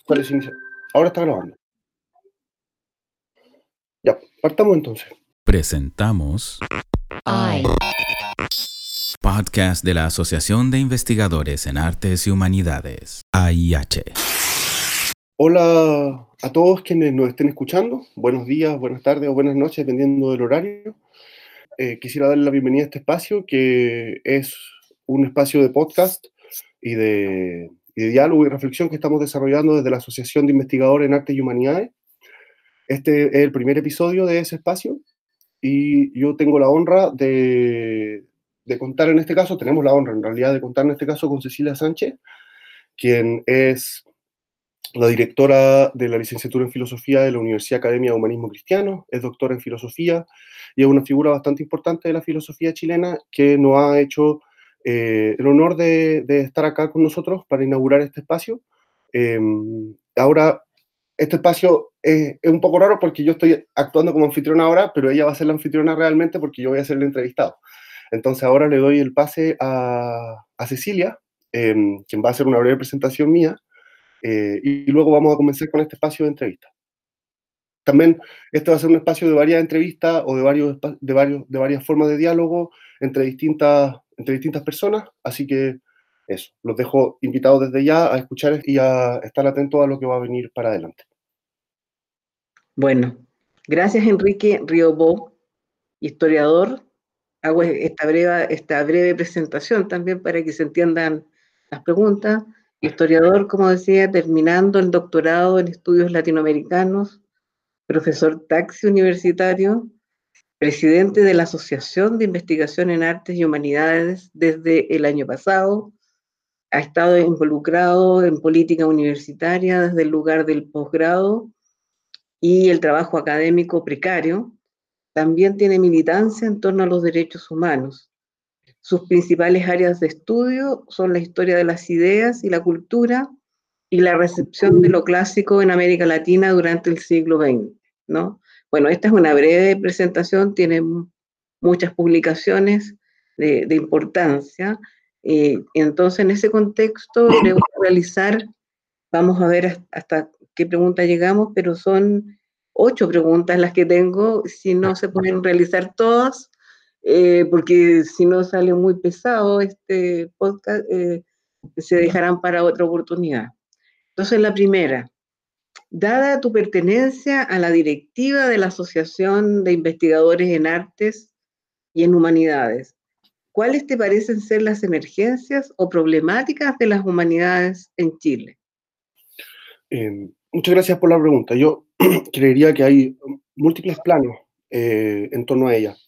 ¿Cuál es inicio? Ahora está grabando. Ya, partamos entonces. Presentamos I. podcast de la Asociación de Investigadores en Artes y Humanidades, AIH. Hola a todos quienes nos estén escuchando. Buenos días, buenas tardes o buenas noches, dependiendo del horario. Quisiera darle la bienvenida a este espacio, que es un espacio de podcast y de diálogo y reflexión que estamos desarrollando desde la Asociación de Investigadores en Artes y Humanidades. Este es el primer episodio de ese espacio y yo tengo la honra de contar en este caso, tenemos la honra en realidad de contar en este caso con Cecilia Sánchez, quien es la directora de la licenciatura en Filosofía de la Universidad Academia de Humanismo Cristiano, es doctora en Filosofía y es una figura bastante importante de la filosofía chilena que nos ha hecho el honor de estar acá con nosotros para inaugurar este espacio. Ahora, este espacio es un poco raro porque yo estoy actuando como anfitriona ahora, pero ella va a ser la anfitriona realmente porque yo voy a ser el entrevistado. Entonces ahora le doy el pase a Cecilia, quien va a hacer una breve presentación mía, y luego vamos a comenzar con este espacio de entrevista. También este va a ser un espacio de varias entrevistas o de varias formas de diálogo entre distintas personas, así que eso, los dejo invitados desde ya a escuchar y a estar atentos a lo que va a venir para adelante. Bueno, gracias Enrique Riobó, historiador. Hago esta breve presentación también para que se entiendan las preguntas. Historiador, como decía, terminando el doctorado en estudios latinoamericanos, profesor taxi universitario, presidente de la Asociación de Investigación en Artes y Humanidades desde el año pasado. Ha estado involucrado en política universitaria desde el lugar del posgrado y el trabajo académico precario. También tiene militancia en torno a los derechos humanos. Sus principales áreas de estudio son la historia de las ideas y la cultura y la recepción de lo clásico en América Latina durante el siglo XX, ¿no? Bueno, esta es una breve presentación, tiene muchas publicaciones de importancia. Entonces, en ese contexto, le voy a realizar, vamos a ver hasta qué pregunta llegamos, pero son 8 preguntas las que tengo, si no se pueden realizar todas, porque si no sale muy pesado este podcast, se dejarán para otra oportunidad. Entonces, la primera, dada tu pertenencia a la directiva de la Asociación de Investigadores en Artes y en Humanidades, ¿cuáles te parecen ser las emergencias o problemáticas de las humanidades en Chile? Muchas gracias por la pregunta. Yo creería que hay múltiples planos en torno a ella.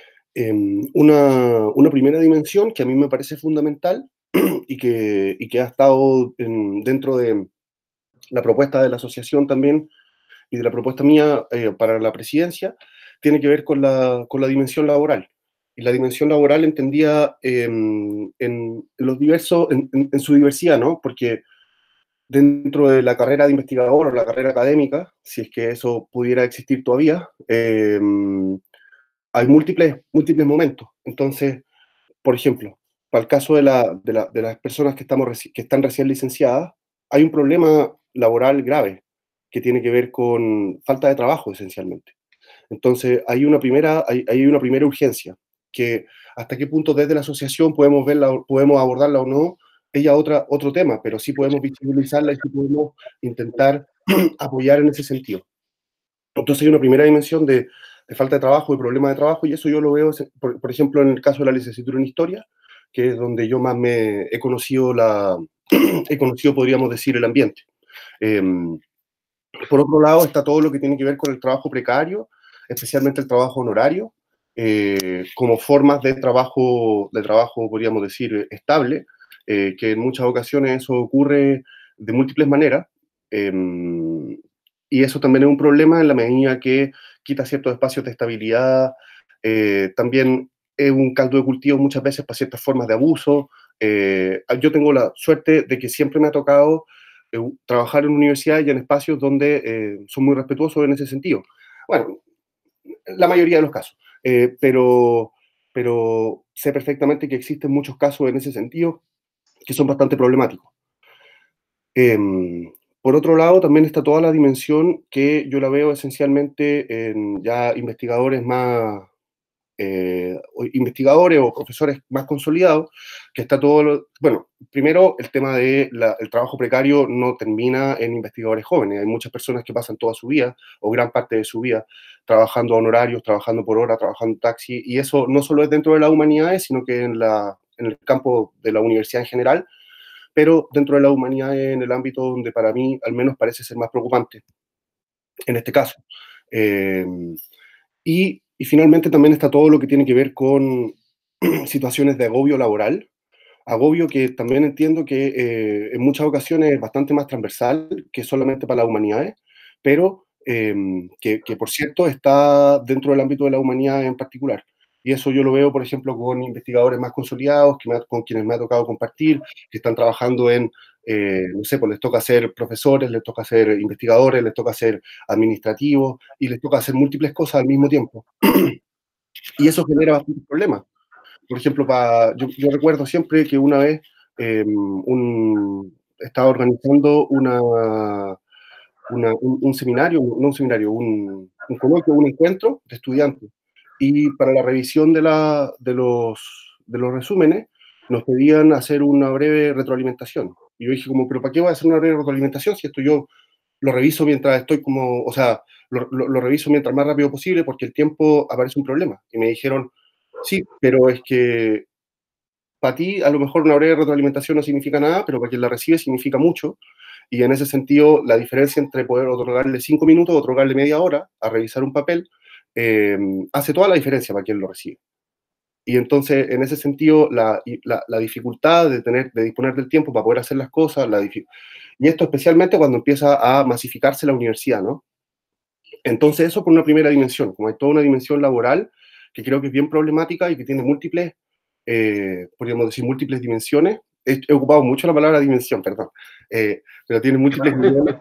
Una primera dimensión que a mí me parece fundamental y que ha estado dentro de la propuesta de la asociación también y de la propuesta mía para la presidencia, tiene que ver con la dimensión laboral. Y la dimensión laboral entendía en los diversos, en su diversidad, ¿no? Porque dentro de la carrera de investigador o la carrera académica, si es que eso pudiera existir todavía, hay múltiples momentos. Entonces, por ejemplo, para el caso de las personas que están recién licenciadas, hay un problema laboral grave que tiene que ver con falta de trabajo, esencialmente. Entonces, hay una primera urgencia, que hasta qué punto desde la asociación podemos abordarla o no, ella otro tema, pero sí podemos visibilizarla y sí podemos intentar apoyar en ese sentido. Entonces hay una primera dimensión de falta de trabajo y problema de trabajo, y eso yo lo veo, por ejemplo, en el caso de la licenciatura en Historia, que es donde yo más he conocido, podríamos decir, el ambiente. Por otro lado, está todo lo que tiene que ver con el trabajo precario, especialmente el trabajo honorario, como formas de trabajo, podríamos decir, estable, que en muchas ocasiones eso ocurre de múltiples maneras, eh, y eso también es un problema en la medida que quita ciertos espacios de estabilidad, también es un caldo de cultivo muchas veces para ciertas formas de abuso. Yo tengo la suerte de que siempre me ha tocado trabajar en universidades y en espacios donde son muy respetuosos en ese sentido. Bueno, la mayoría de los casos, pero sé perfectamente que existen muchos casos en ese sentido que son bastante problemáticos. Por otro lado, también está toda la dimensión que yo la veo esencialmente en ya investigadores más, o investigadores o profesores más consolidados, que está todo, bueno, primero el tema de el trabajo precario no termina en investigadores jóvenes, hay muchas personas que pasan toda su vida, o gran parte de su vida, trabajando a honorarios, trabajando por hora, trabajando en taxi, y eso no solo es dentro de las humanidades, sino que en el campo de la universidad en general, pero dentro de la humanidad en el ámbito donde para mí al menos parece ser más preocupante en este caso. Eh, y finalmente también está todo lo que tiene que ver con situaciones de agobio laboral, agobio que también entiendo que en muchas ocasiones es bastante más transversal que solamente para las humanidades, pero que por cierto está dentro del ámbito de la humanidad en particular. Y eso yo lo veo, por ejemplo, con investigadores más consolidados, con quienes me ha tocado compartir, que están trabajando en, no sé, pues les toca ser profesores, les toca ser investigadores, les toca ser administrativos, y les toca hacer múltiples cosas al mismo tiempo. Y eso genera bastantes problemas. Por ejemplo, yo recuerdo siempre que una vez estaba organizando un seminario, no un seminario, un coloquio, un encuentro de estudiantes. Y para la revisión de los resúmenes nos pedían hacer una breve retroalimentación. Y yo dije como, pero ¿para qué voy a hacer una breve retroalimentación si esto yo lo reviso mientras estoy como, o sea, lo reviso mientras más rápido posible porque el tiempo aparece un problema? Y me dijeron, sí, pero es que para ti a lo mejor una breve retroalimentación no significa nada, pero para quien la recibe significa mucho. Y en ese sentido, la diferencia entre poder otorgarle 5 minutos o otorgarle media hora a revisar un papel hace toda la diferencia para quien lo recibe. Y entonces, en ese sentido, la dificultad de disponer del tiempo para poder hacer las cosas, y esto especialmente cuando empieza a masificarse la universidad, ¿no? Entonces, eso por una primera dimensión, como hay toda una dimensión laboral que creo que es bien problemática y que tiene múltiples, podríamos decir, múltiples dimensiones. He ocupado mucho la palabra dimensión, perdón, pero tiene múltiples niveles,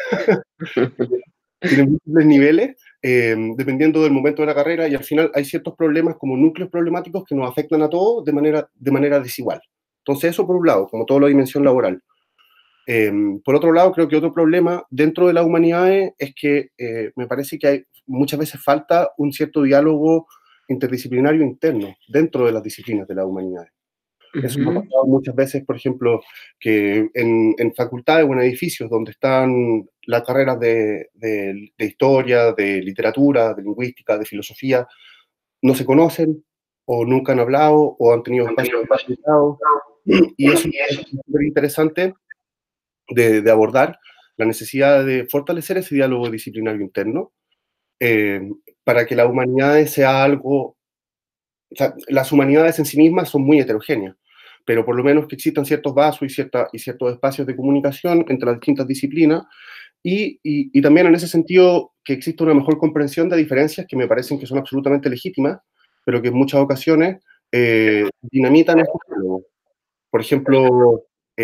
tiene múltiples niveles dependiendo del momento de la carrera, y al final hay ciertos problemas como núcleos problemáticos que nos afectan a todos de manera desigual. Entonces, eso por un lado, como toda la dimensión laboral. Por otro lado, creo que otro problema dentro de las humanidades es que me parece que muchas veces falta un cierto diálogo interdisciplinario interno dentro de las disciplinas de las humanidades. Eso me ha pasado muchas veces, por ejemplo, que en facultades o en edificios donde están las carreras de historia, de literatura, de lingüística, de filosofía, no se conocen o nunca han hablado o han tenido espacios limitados. Y eso es súper interesante de abordar la necesidad de fortalecer ese diálogo disciplinario interno eh, para que las humanidades sea algo, o sea, las humanidades en sí mismas son muy heterogéneas, pero por lo menos que existan ciertos vasos y ciertos espacios de comunicación entre las distintas disciplinas y también en ese sentido que exista una mejor comprensión de diferencias que me parecen que son absolutamente legítimas, pero que en muchas ocasiones dinamitan este diálogo. Por ejemplo,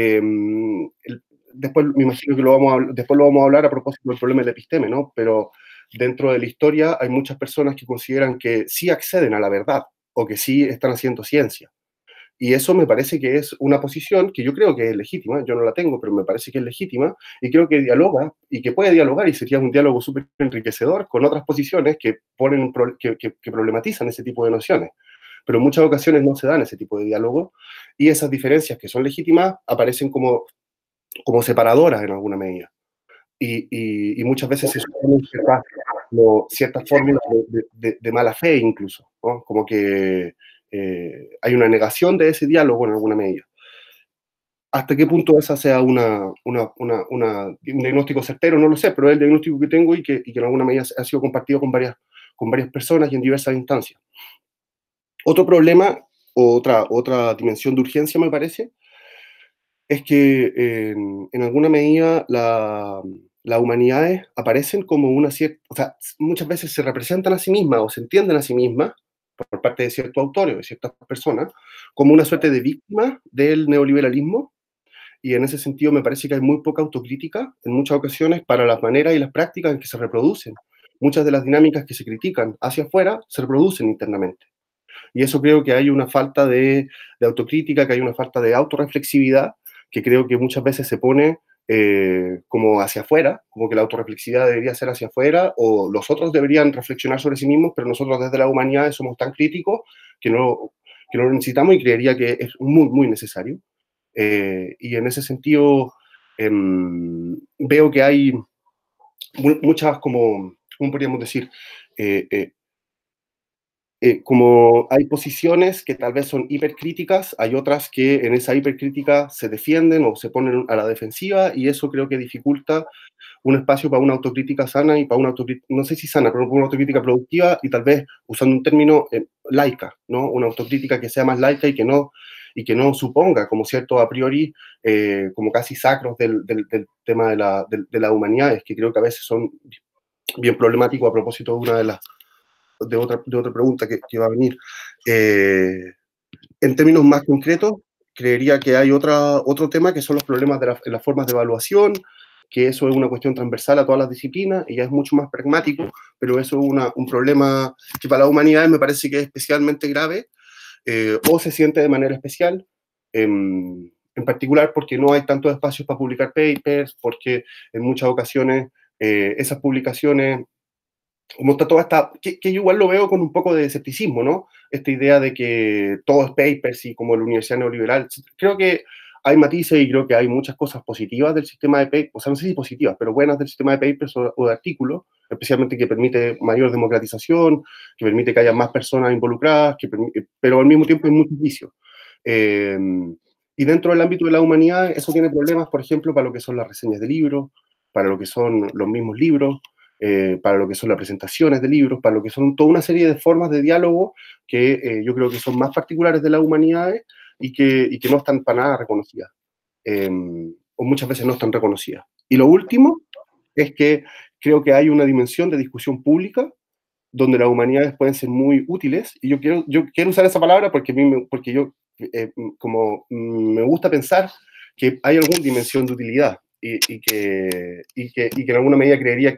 después me imagino que después lo vamos a hablar a propósito del problema del episteme, ¿no? Pero dentro de la historia hay muchas personas que consideran que sí acceden a la verdad o que sí están haciendo ciencia. Y eso me parece que es una posición que yo creo que es legítima, yo no la tengo, pero me parece que es legítima y creo que dialoga y que puede dialogar y sería un diálogo súper enriquecedor con otras posiciones que, que problematizan ese tipo de nociones. Pero en muchas ocasiones no se dan ese tipo de diálogo y esas diferencias que son legítimas aparecen como separadoras en alguna medida. Y muchas veces se suponen ciertas fórmulas de mala fe incluso, ¿no? Como que hay una negación de ese diálogo en alguna medida. ¿Hasta qué punto esa sea un diagnóstico certero? No lo sé, pero es el diagnóstico que tengo y que en alguna medida ha sido compartido con varias personas y en diversas instancias. Otro problema, otra dimensión de urgencia, me parece, es que en alguna medida las humanidades aparecen como una cierta, o sea, muchas veces se representan a sí mismas o se entienden a sí mismas por parte de ciertos autores o de ciertas personas como una suerte de víctima del neoliberalismo, y en ese sentido me parece que hay muy poca autocrítica en muchas ocasiones para las maneras y las prácticas en que se reproducen. Muchas de las dinámicas que se critican hacia afuera se reproducen internamente. Y eso creo que hay una falta de autocrítica, que hay una falta de autorreflexividad, que creo que muchas veces se pone como hacia afuera, como que la autorreflexividad debería ser hacia afuera, o los otros deberían reflexionar sobre sí mismos, pero nosotros desde la humanidad somos tan críticos que no lo necesitamos, y creería que es muy, muy necesario. Y en ese sentido, veo que hay muchas, como, ¿cómo podríamos decir? Eh, eh, como hay posiciones que tal vez son hipercríticas, hay otras que en esa hipercrítica se defienden o se ponen a la defensiva, y eso creo que dificulta un espacio para una autocrítica sana y para una autocrítica, no sé si sana, pero para una autocrítica productiva, y tal vez usando un término laica, ¿no? Una autocrítica que sea más laica y que no suponga como cierto a priori, como casi sacros del tema de la humanidad, es que creo que a veces son bien problemáticos a propósito de una de otra pregunta que va a venir. En términos más concretos, creería que hay otro tema que son los problemas en las formas de evaluación, que eso es una cuestión transversal a todas las disciplinas y ya es mucho más pragmático, pero eso es un problema que para la humanidad me parece que es especialmente grave, o se siente de manera especial, en particular porque no hay tantos espacios para publicar papers, porque en muchas ocasiones esas publicaciones, como está toda esta, que yo igual lo veo con un poco de escepticismo, ¿no? Esta idea de que todo es papers y como la universidad neoliberal. Creo que hay matices y creo que hay muchas cosas positivas del sistema de papers, o sea, no sé si positivas, pero buenas del sistema de papers o de artículos, especialmente que permite mayor democratización, que permite que haya más personas involucradas, pero al mismo tiempo hay muchos vicios. Eh, y dentro del ámbito de la humanidad, eso tiene problemas, por ejemplo, para lo que son las reseñas de libros, para lo que son los mismos libros, para lo que son las presentaciones de libros, para lo que son toda una serie de formas de diálogo que yo creo que son más particulares de las humanidades y que no están para nada reconocidas, eh, o muchas veces no están reconocidas. Y lo último es que creo que hay una dimensión de discusión pública donde las humanidades pueden ser muy útiles, y yo quiero usar esa palabra porque, porque yo como me gusta pensar que hay alguna dimensión de utilidad y que en alguna medida creería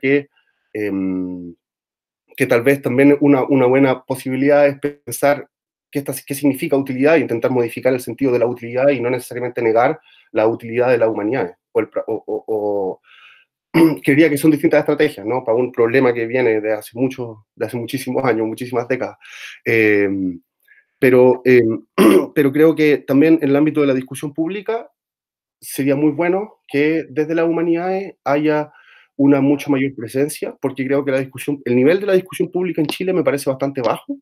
que tal vez también una buena posibilidad es pensar qué significa utilidad e intentar modificar el sentido de la utilidad y no necesariamente negar la utilidad de las humanidades. Creería que son distintas estrategias, ¿no? Para un problema que viene de hace muchísimos años, muchísimas décadas. Eh, pero pero creo que también en el ámbito de la discusión pública sería muy bueno que desde las humanidades haya una mucho mayor presencia, porque creo que el nivel de la discusión pública en Chile me parece bastante bajo,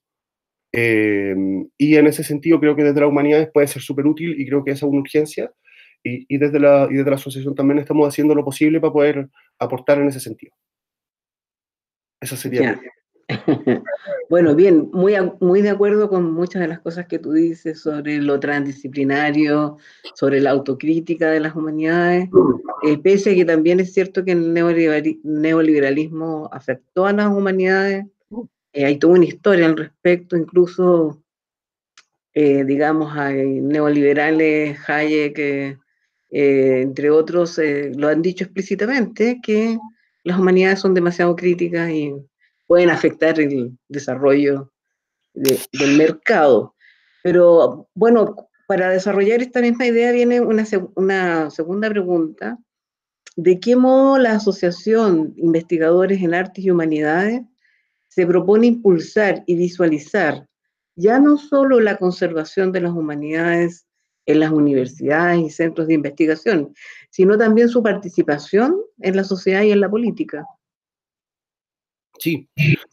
y en ese sentido creo que desde las humanidades puede ser súper útil y creo que esa es una urgencia, y desde la asociación también estamos haciendo lo posible para poder aportar en ese sentido. Esa sería Ya. Bueno, bien, muy de acuerdo con muchas de las cosas que tú dices sobre lo transdisciplinario, sobre la autocrítica de las humanidades, pese a que también es cierto que el neoliberalismo afectó a las humanidades, hay toda una historia al respecto, incluso, digamos, hay neoliberales, Hayek, entre otros, lo han dicho explícitamente, que las humanidades son demasiado críticas y pueden afectar el desarrollo del mercado. Pero bueno, para desarrollar esta misma idea viene una segunda pregunta. ¿De qué modo la Asociación Investigadores en Artes y Humanidades se propone impulsar y visualizar ya no solo la conservación de las humanidades en las universidades y centros de investigación, sino también su participación en la sociedad y en la política? Sí,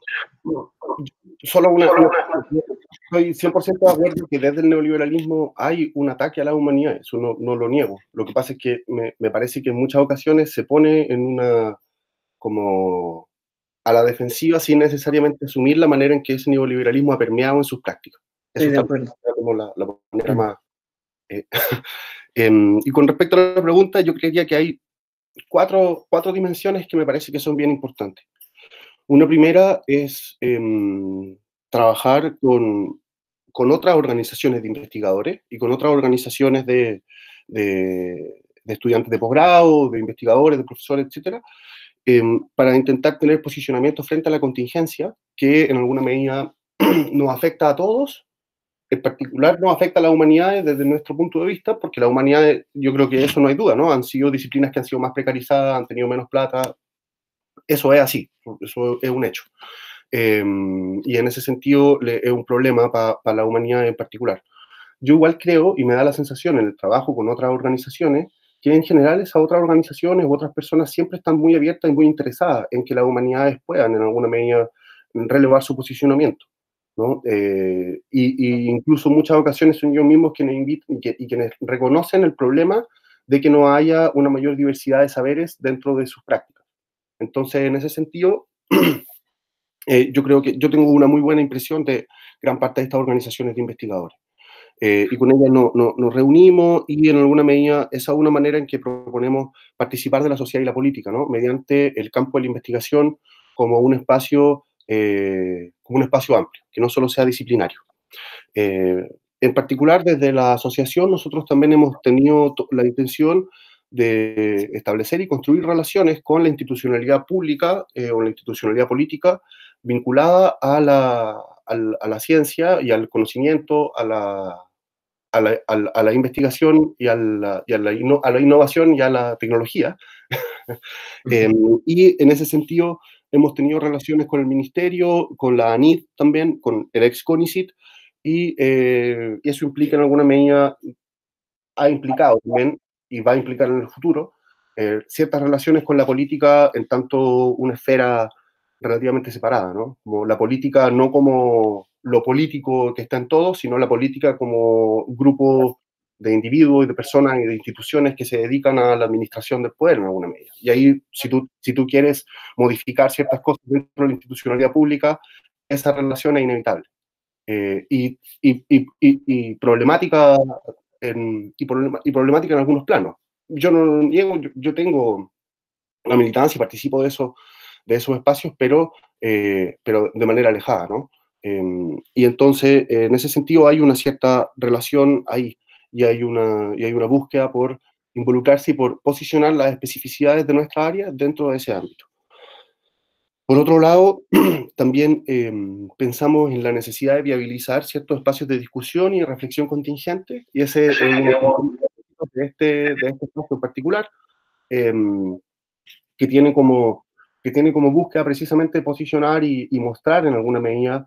solo estoy 100% de acuerdo que desde el neoliberalismo hay un ataque a la humanidad, eso no lo niego. Lo que pasa es que me parece que en muchas ocasiones se pone en como a la defensiva sin necesariamente asumir la manera en que ese neoliberalismo ha permeado en sus prácticas. Eso Estoy de está acuerdo. como la manera más... eh, y con respecto a la pregunta, yo creería que hay cuatro dimensiones que me parece que son bien importantes. Una primera es trabajar con otras organizaciones de investigadores y con otras organizaciones de estudiantes de posgrado, de investigadores, de profesores, etcétera, para intentar tener posicionamiento frente a la contingencia que en alguna medida nos afecta a todos, en particular nos afecta a las humanidades desde nuestro punto de vista, porque las humanidades, yo creo que eso no hay duda, ¿no? Han sido disciplinas que han sido más precarizadas, han tenido menos plata, eso es así, eso es un hecho. Y en ese sentido es un problema para la humanidad en particular. Yo igual creo, y me da la sensación en el trabajo con otras organizaciones, que en general esas otras organizaciones u otras personas siempre están muy abiertas y muy interesadas en que las humanidades puedan en alguna medida relevar su posicionamiento, ¿no? Y incluso en muchas ocasiones son ellos mismos quienes invitan y quienes reconocen el problema de que no haya una mayor diversidad de saberes dentro de sus prácticas. Entonces, en ese sentido, yo creo que yo tengo una muy buena impresión de gran parte de estas organizaciones de investigadores. Y con ellas nos reunimos y en alguna medida esa es una manera en que proponemos participar de la sociedad y la política, ¿no? Mediante el campo de la investigación como un espacio amplio, que no solo sea disciplinario. En particular, desde la asociación, nosotros también hemos tenido la intención de establecer y construir relaciones con la institucionalidad pública o la institucionalidad política vinculada a la ciencia y al conocimiento, a la investigación y a la innovación y a la tecnología. Y en ese sentido hemos tenido relaciones con el ministerio, con la ANID también, con el ex CONICIT, y eso implica en alguna medida, ha implicado también, y va a implicar en el futuro, ciertas relaciones con la política en tanto una esfera relativamente separada, ¿no? Como la política no como lo político que está en todo, sino la política como grupo de individuos y de personas y de instituciones que se dedican a la administración del poder en alguna medida. Y ahí, si tú quieres modificar ciertas cosas dentro de la institucionalidad pública, esa relación es inevitable. Y problemática y problemática en algunos planos. Yo no niego, yo tengo la militancia y participo de esos espacios, pero de manera alejada, ¿no? Y entonces, en ese sentido, hay una cierta relación ahí y hay una búsqueda por involucrarse y por posicionar las especificidades de nuestra área dentro de ese ámbito. Por otro lado, también pensamos en la necesidad de viabilizar ciertos espacios de discusión y reflexión contingente, y ese es uno de este espacio en particular, em, que tiene como, que tiene como búsqueda precisamente posicionar y mostrar en alguna medida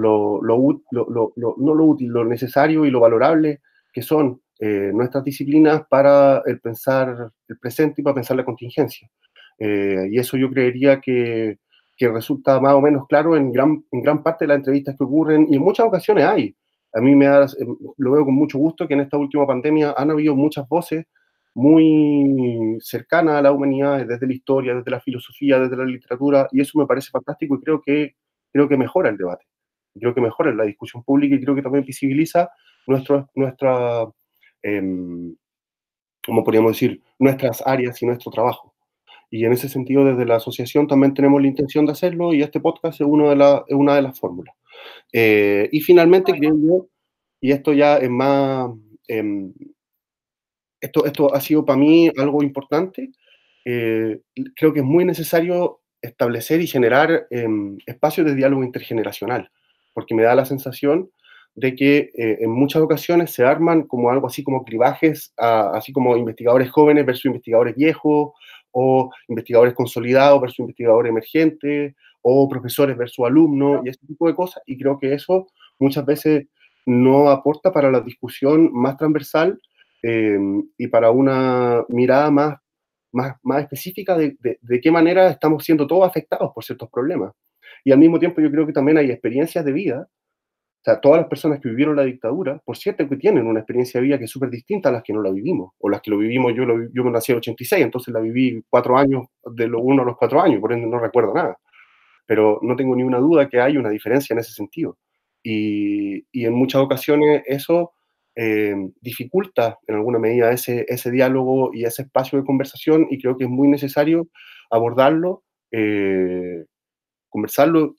no lo útil, lo necesario y lo valorable que son nuestras disciplinas para el pensar el presente y para pensar la contingencia. Y eso yo creería que resulta más o menos claro en gran parte de las entrevistas que ocurren, y en muchas ocasiones hay. A mí lo veo con mucho gusto que en esta última pandemia han habido muchas voces muy cercanas a la humanidad, desde la historia, desde la filosofía, desde la literatura, y eso me parece fantástico y creo que mejora el debate, creo que mejora la discusión pública y creo que también visibiliza nuestra, em, ¿cómo podríamos decir?, nuestras áreas y nuestro trabajo. Y en ese sentido, desde la asociación también tenemos la intención de hacerlo y este podcast es una de las fórmulas. Y finalmente, creo yo, y esto ya es más, em, esto ha sido para mí algo importante, creo que es muy necesario establecer y generar espacios de diálogo intergeneracional, porque me da la sensación de que en muchas ocasiones se arman como algo así como clivajes, así como investigadores jóvenes versus investigadores viejos, o investigadores consolidados versus investigadores emergentes, o profesores versus alumnos, y este tipo de cosas, y creo que eso muchas veces no aporta para la discusión más transversal y para una mirada más específica de qué manera estamos siendo todos afectados por ciertos problemas. Y al mismo tiempo yo creo que también hay experiencias de vida, o sea, todas las personas que vivieron la dictadura, por cierto que tienen una experiencia de vida que es súper distinta a las que no la vivimos, o las que lo vivimos, yo nací en el 86, entonces la viví 4 años, de los 1 a los 4 años, por ende no recuerdo nada, pero no tengo ni una duda que hay una diferencia en ese sentido. Y en muchas ocasiones eso dificulta en alguna medida ese diálogo y ese espacio de conversación, y creo que es muy necesario abordarlo, conversarlo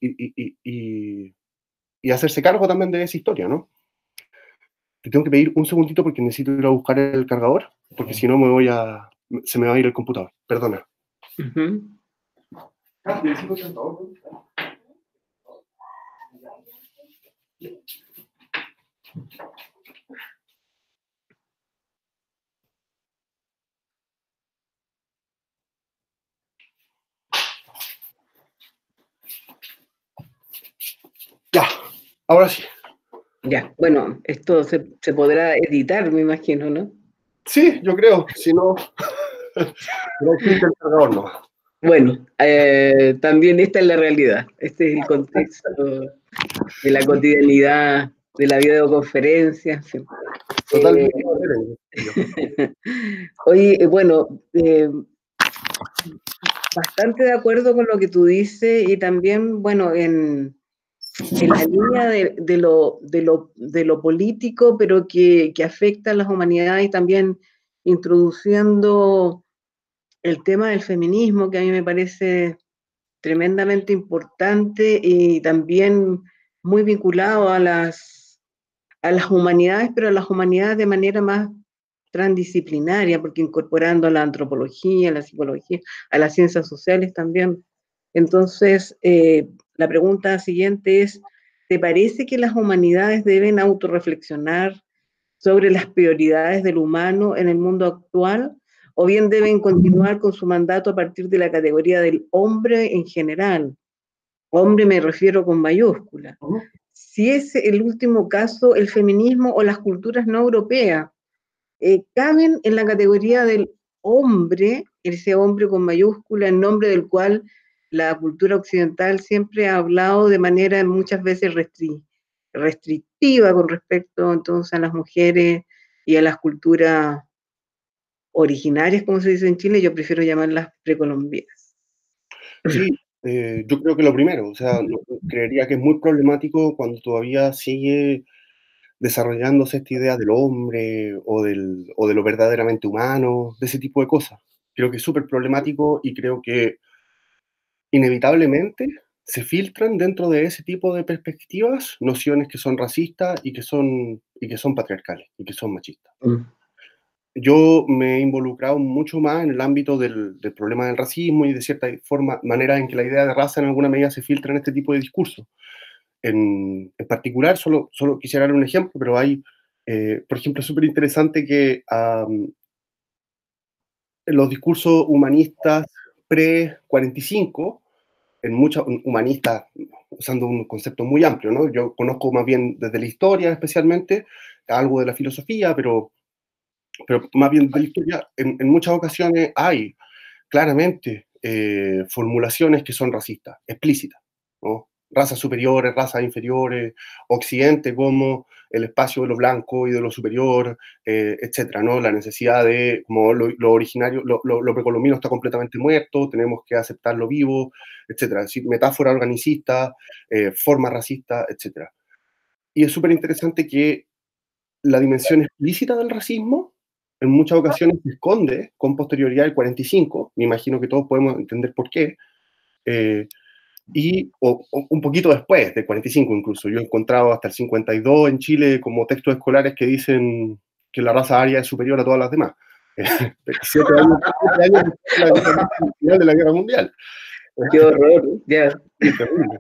y hacerse cargo también de esa historia, ¿no? Te tengo que pedir un segundito porque necesito ir a buscar el cargador, porque si no se me va a ir el computador. Perdona. Ujú. Ya, ahora sí. Ya, bueno, esto se podrá editar, me imagino, ¿no? Sí, yo creo, si no, no existe el cargador, no. Bueno, también esta es la realidad. Este es el contexto de la cotidianidad, de la videoconferencia, en fin. Totalmente. Oye, bueno, bastante de acuerdo con lo que tú dices y también, bueno, en la línea de lo político, pero que afecta a las humanidades y también introduciendo el tema del feminismo, que a mí me parece tremendamente importante y también muy vinculado a las humanidades, pero a las humanidades de manera más transdisciplinaria, porque incorporando a la antropología, a la psicología, a las ciencias sociales también. Entonces, la pregunta siguiente es, ¿te parece que las humanidades deben autorreflexionar sobre las prioridades del humano en el mundo actual? ¿O bien deben continuar con su mandato a partir de la categoría del hombre en general? Hombre me refiero con mayúscula. Si es el último caso, el feminismo o las culturas no europeas caben en la categoría del hombre, ese hombre con mayúscula, en nombre del cual la cultura occidental siempre ha hablado de manera muchas veces restrictiva con respecto entonces a las mujeres y a las culturas originarias, como se dice en Chile, yo prefiero llamarlas precolombinas. Sí, yo creo que lo primero, o sea, creería que es muy problemático cuando todavía sigue desarrollándose esta idea del hombre o de lo verdaderamente humano, de ese tipo de cosas. Creo que es súper problemático y creo que inevitablemente se filtran dentro de ese tipo de perspectivas nociones que son racistas y que son patriarcales y que son machistas. Mm. Yo me he involucrado mucho más en el ámbito del problema del racismo y de cierta forma, manera en que la idea de raza en alguna medida se filtra en este tipo de discursos. En particular, solo quisiera dar un ejemplo, pero hay, por ejemplo, es súper interesante que en los discursos humanistas pre-45, en muchos humanistas, usando un concepto muy amplio, ¿no? Yo conozco más bien desde la historia especialmente, algo de la filosofía, pero más bien de la historia, en muchas ocasiones hay claramente formulaciones que son racistas, explícitas, ¿no? Razas superiores, razas inferiores, Occidente como el espacio de lo blanco y de lo superior, etcétera, ¿no? La necesidad de, como lo originario, lo precolombino está completamente muerto, tenemos que aceptarlo vivo, etcétera. Es decir, metáfora organicista, forma racista, etcétera. Y es súper interesante que la dimensión explícita del racismo en muchas ocasiones se esconde con posterioridad al 45, me imagino que todos podemos entender por qué, eh, o un poquito después del 45 incluso. Yo he encontrado hasta el 52 en Chile como textos escolares que dicen que la raza aria es superior a todas las demás. 7 años después del final de la Guerra Mundial. Qué horror, ya. Sí, terrible.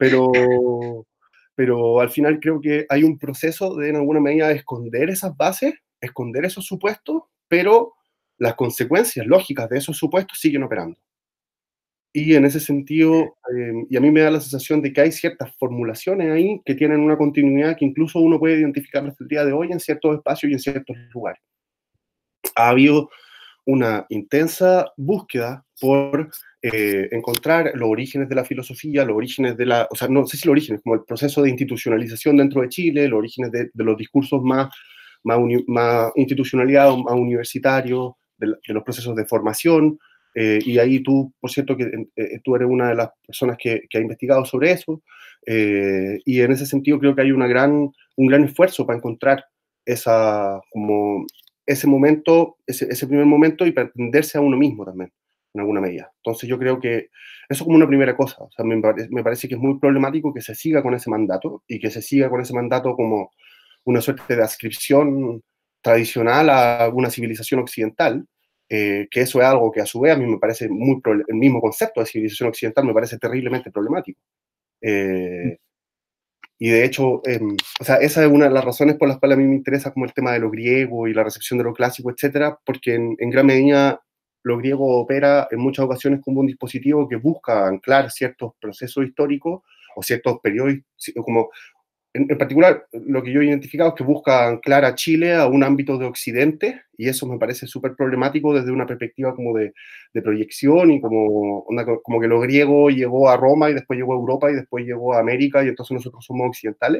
Pero al final creo que hay un proceso de, en alguna medida, de esconder esas bases, esconder esos supuestos, pero las consecuencias lógicas de esos supuestos siguen operando. Y en ese sentido, y a mí me da la sensación de que hay ciertas formulaciones ahí que tienen una continuidad que incluso uno puede identificar hasta el día de hoy en ciertos espacios y en ciertos lugares. Ha habido una intensa búsqueda por encontrar los orígenes de la filosofía, los orígenes de la, o sea, no sé si los orígenes, como el proceso de institucionalización dentro de Chile, los orígenes de los discursos más institucionalizados, más universitarios, de los procesos de formación, y ahí tú, por cierto, que tú eres una de las personas que ha investigado sobre eso, y en ese sentido creo que hay un gran esfuerzo para encontrar como ese momento, ese primer momento y para entenderse a uno mismo también, en alguna medida. Entonces yo creo que eso como una primera cosa, o sea, me parece que es muy problemático que se siga con ese mandato y que se siga con ese mandato como una suerte de adscripción tradicional a una civilización occidental, que eso es algo que a su vez a mí me parece el mismo concepto de civilización occidental me parece terriblemente problemático. Eh, Y de hecho, o sea, esa es una de las razones por las cuales a mí me interesa como el tema de lo griego y la recepción de lo clásico, etcétera, porque en gran medida lo griego opera en muchas ocasiones como un dispositivo que busca anclar ciertos procesos históricos o ciertos periodos, como en particular, lo que yo he identificado es que busca anclar a Chile a un ámbito de Occidente, y eso me parece súper problemático desde una perspectiva como de proyección, y como que lo griego llegó a Roma, y después llegó a Europa, y después llegó a América, y entonces nosotros somos occidentales.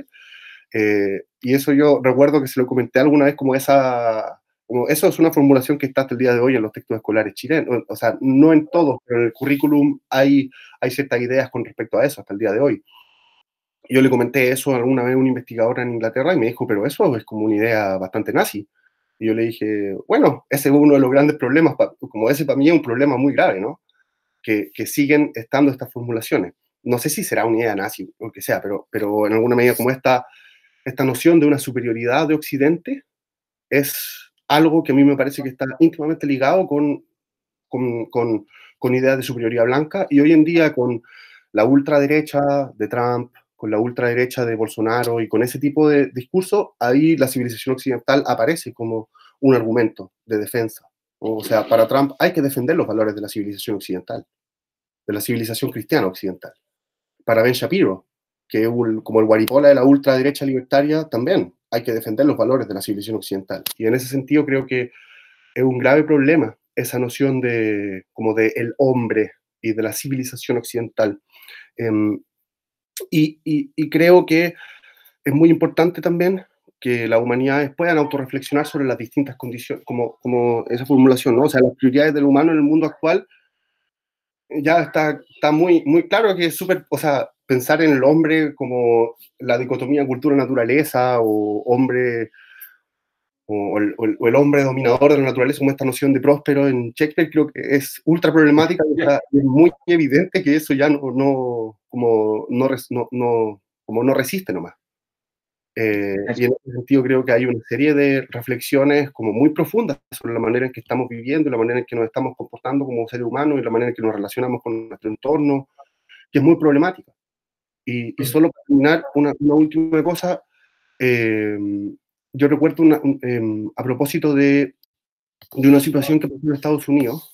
Y eso yo recuerdo que se lo comenté alguna vez como eso es una formulación que está hasta el día de hoy en los textos escolares chilenos, o sea, no en todos, pero en el currículum hay ciertas ideas con respecto a eso hasta el día de hoy. Yo le comenté eso alguna vez a una investigadora en Inglaterra y me dijo, pero eso es como una idea bastante nazi. Y yo le dije, bueno, ese es uno de los grandes problemas, como ese para mí es un problema muy grave, ¿no? Que siguen estando estas formulaciones. No sé si será una idea nazi o que sea, pero en alguna medida como esta noción de una superioridad de Occidente es algo que a mí me parece que está íntimamente ligado con, con, con ideas de superioridad blanca, y hoy en día con la ultraderecha de Trump, con la ultraderecha de Bolsonaro y con ese tipo de discurso, ahí la civilización occidental aparece como un argumento de defensa. O sea, para Trump hay que defender los valores de la civilización occidental, de la civilización cristiana occidental. Para Ben Shapiro, que es como el guaripola de la ultraderecha libertaria, también hay que defender los valores de la civilización occidental. Y en ese sentido creo que es un grave problema esa noción como de el hombre y de la civilización occidental. Em, y creo que es muy importante también que las humanidades puedan autorreflexionar sobre las distintas condiciones, como esa formulación, ¿no? O sea, las prioridades del humano en el mundo actual ya está muy, muy claro que es súper, o sea, pensar en el hombre como la dicotomía cultura-naturaleza, o hombre o el hombre dominador de la naturaleza, como esta noción de próspero en Shakespeare, creo que es ultra problemática, y es muy evidente que eso ya como no resiste nomás. Y en ese sentido creo que hay una serie de reflexiones como muy profundas sobre la manera en que estamos viviendo, la manera en que nos estamos comportando como seres humanos y la manera en que nos relacionamos con nuestro entorno, que es muy problemática. Y solo para terminar, una última cosa, eh, yo recuerdo a propósito de una situación que pasó en Estados Unidos,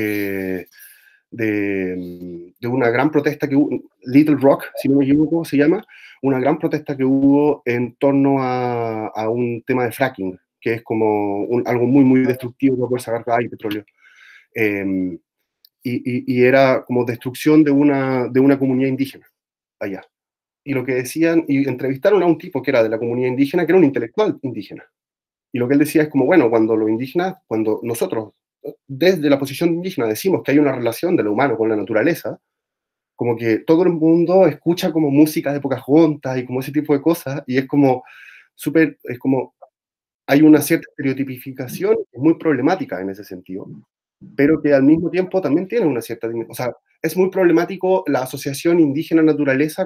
de una gran protesta que hubo, Little Rock, si no me equivoco, se llama, una gran protesta que hubo en torno a un tema de fracking, que es como algo muy, muy destructivo para poder sacar gas y petróleo. Eh, y era como destrucción de una comunidad indígena allá. Y lo que decían, y entrevistaron a un tipo que era de la comunidad indígena, que era un intelectual indígena. Y lo que él decía es como, bueno, cuando los indígenas, cuando nosotros desde la posición indígena decimos que hay una relación de lo humano con la naturaleza, como que todo el mundo escucha como música de Pocahontas y como ese tipo de cosas, y es como es como, hay una cierta estereotipificación muy problemática en ese sentido, pero que al mismo tiempo también tiene una cierta, o sea, es muy problemático la asociación indígena-naturaleza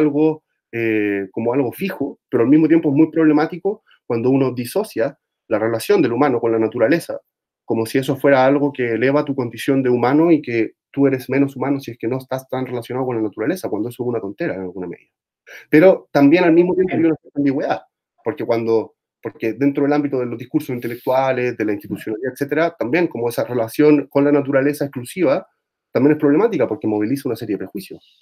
como algo fijo, pero al mismo tiempo es muy problemático cuando uno disocia la relación del humano con la naturaleza, como si eso fuera algo que eleva tu condición de humano y que tú eres menos humano si es que no estás tan relacionado con la naturaleza, cuando eso es una tontera en alguna medida. Pero también al mismo tiempo hay una cierta ambigüedad, porque dentro del ámbito de los discursos intelectuales, de la institucionalidad, etcétera, también como esa relación con la naturaleza exclusiva también es problemática porque moviliza una serie de prejuicios.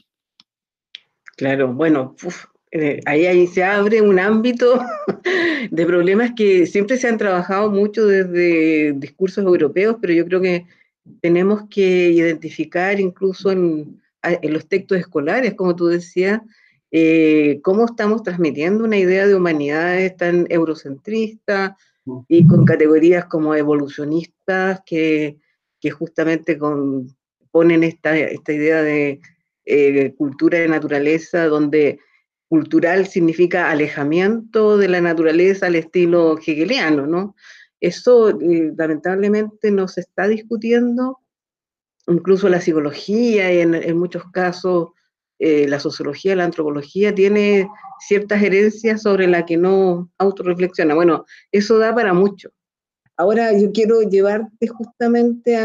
Claro, bueno, ahí se abre un ámbito de problemas que siempre se han trabajado mucho desde discursos europeos, pero yo creo que tenemos que identificar incluso en los textos escolares, como tú decías, cómo estamos transmitiendo una idea de humanidades tan eurocentrista y con categorías como evolucionistas que justamente ponen esta idea de cultura de naturaleza, donde cultural significa alejamiento de la naturaleza al estilo hegeliano, ¿no? Eso lamentablemente no se está discutiendo, incluso la psicología y en muchos casos la sociología, la antropología tiene ciertas herencias sobre las que no autorreflexiona. Bueno, eso da para mucho. Ahora yo quiero llevarte justamente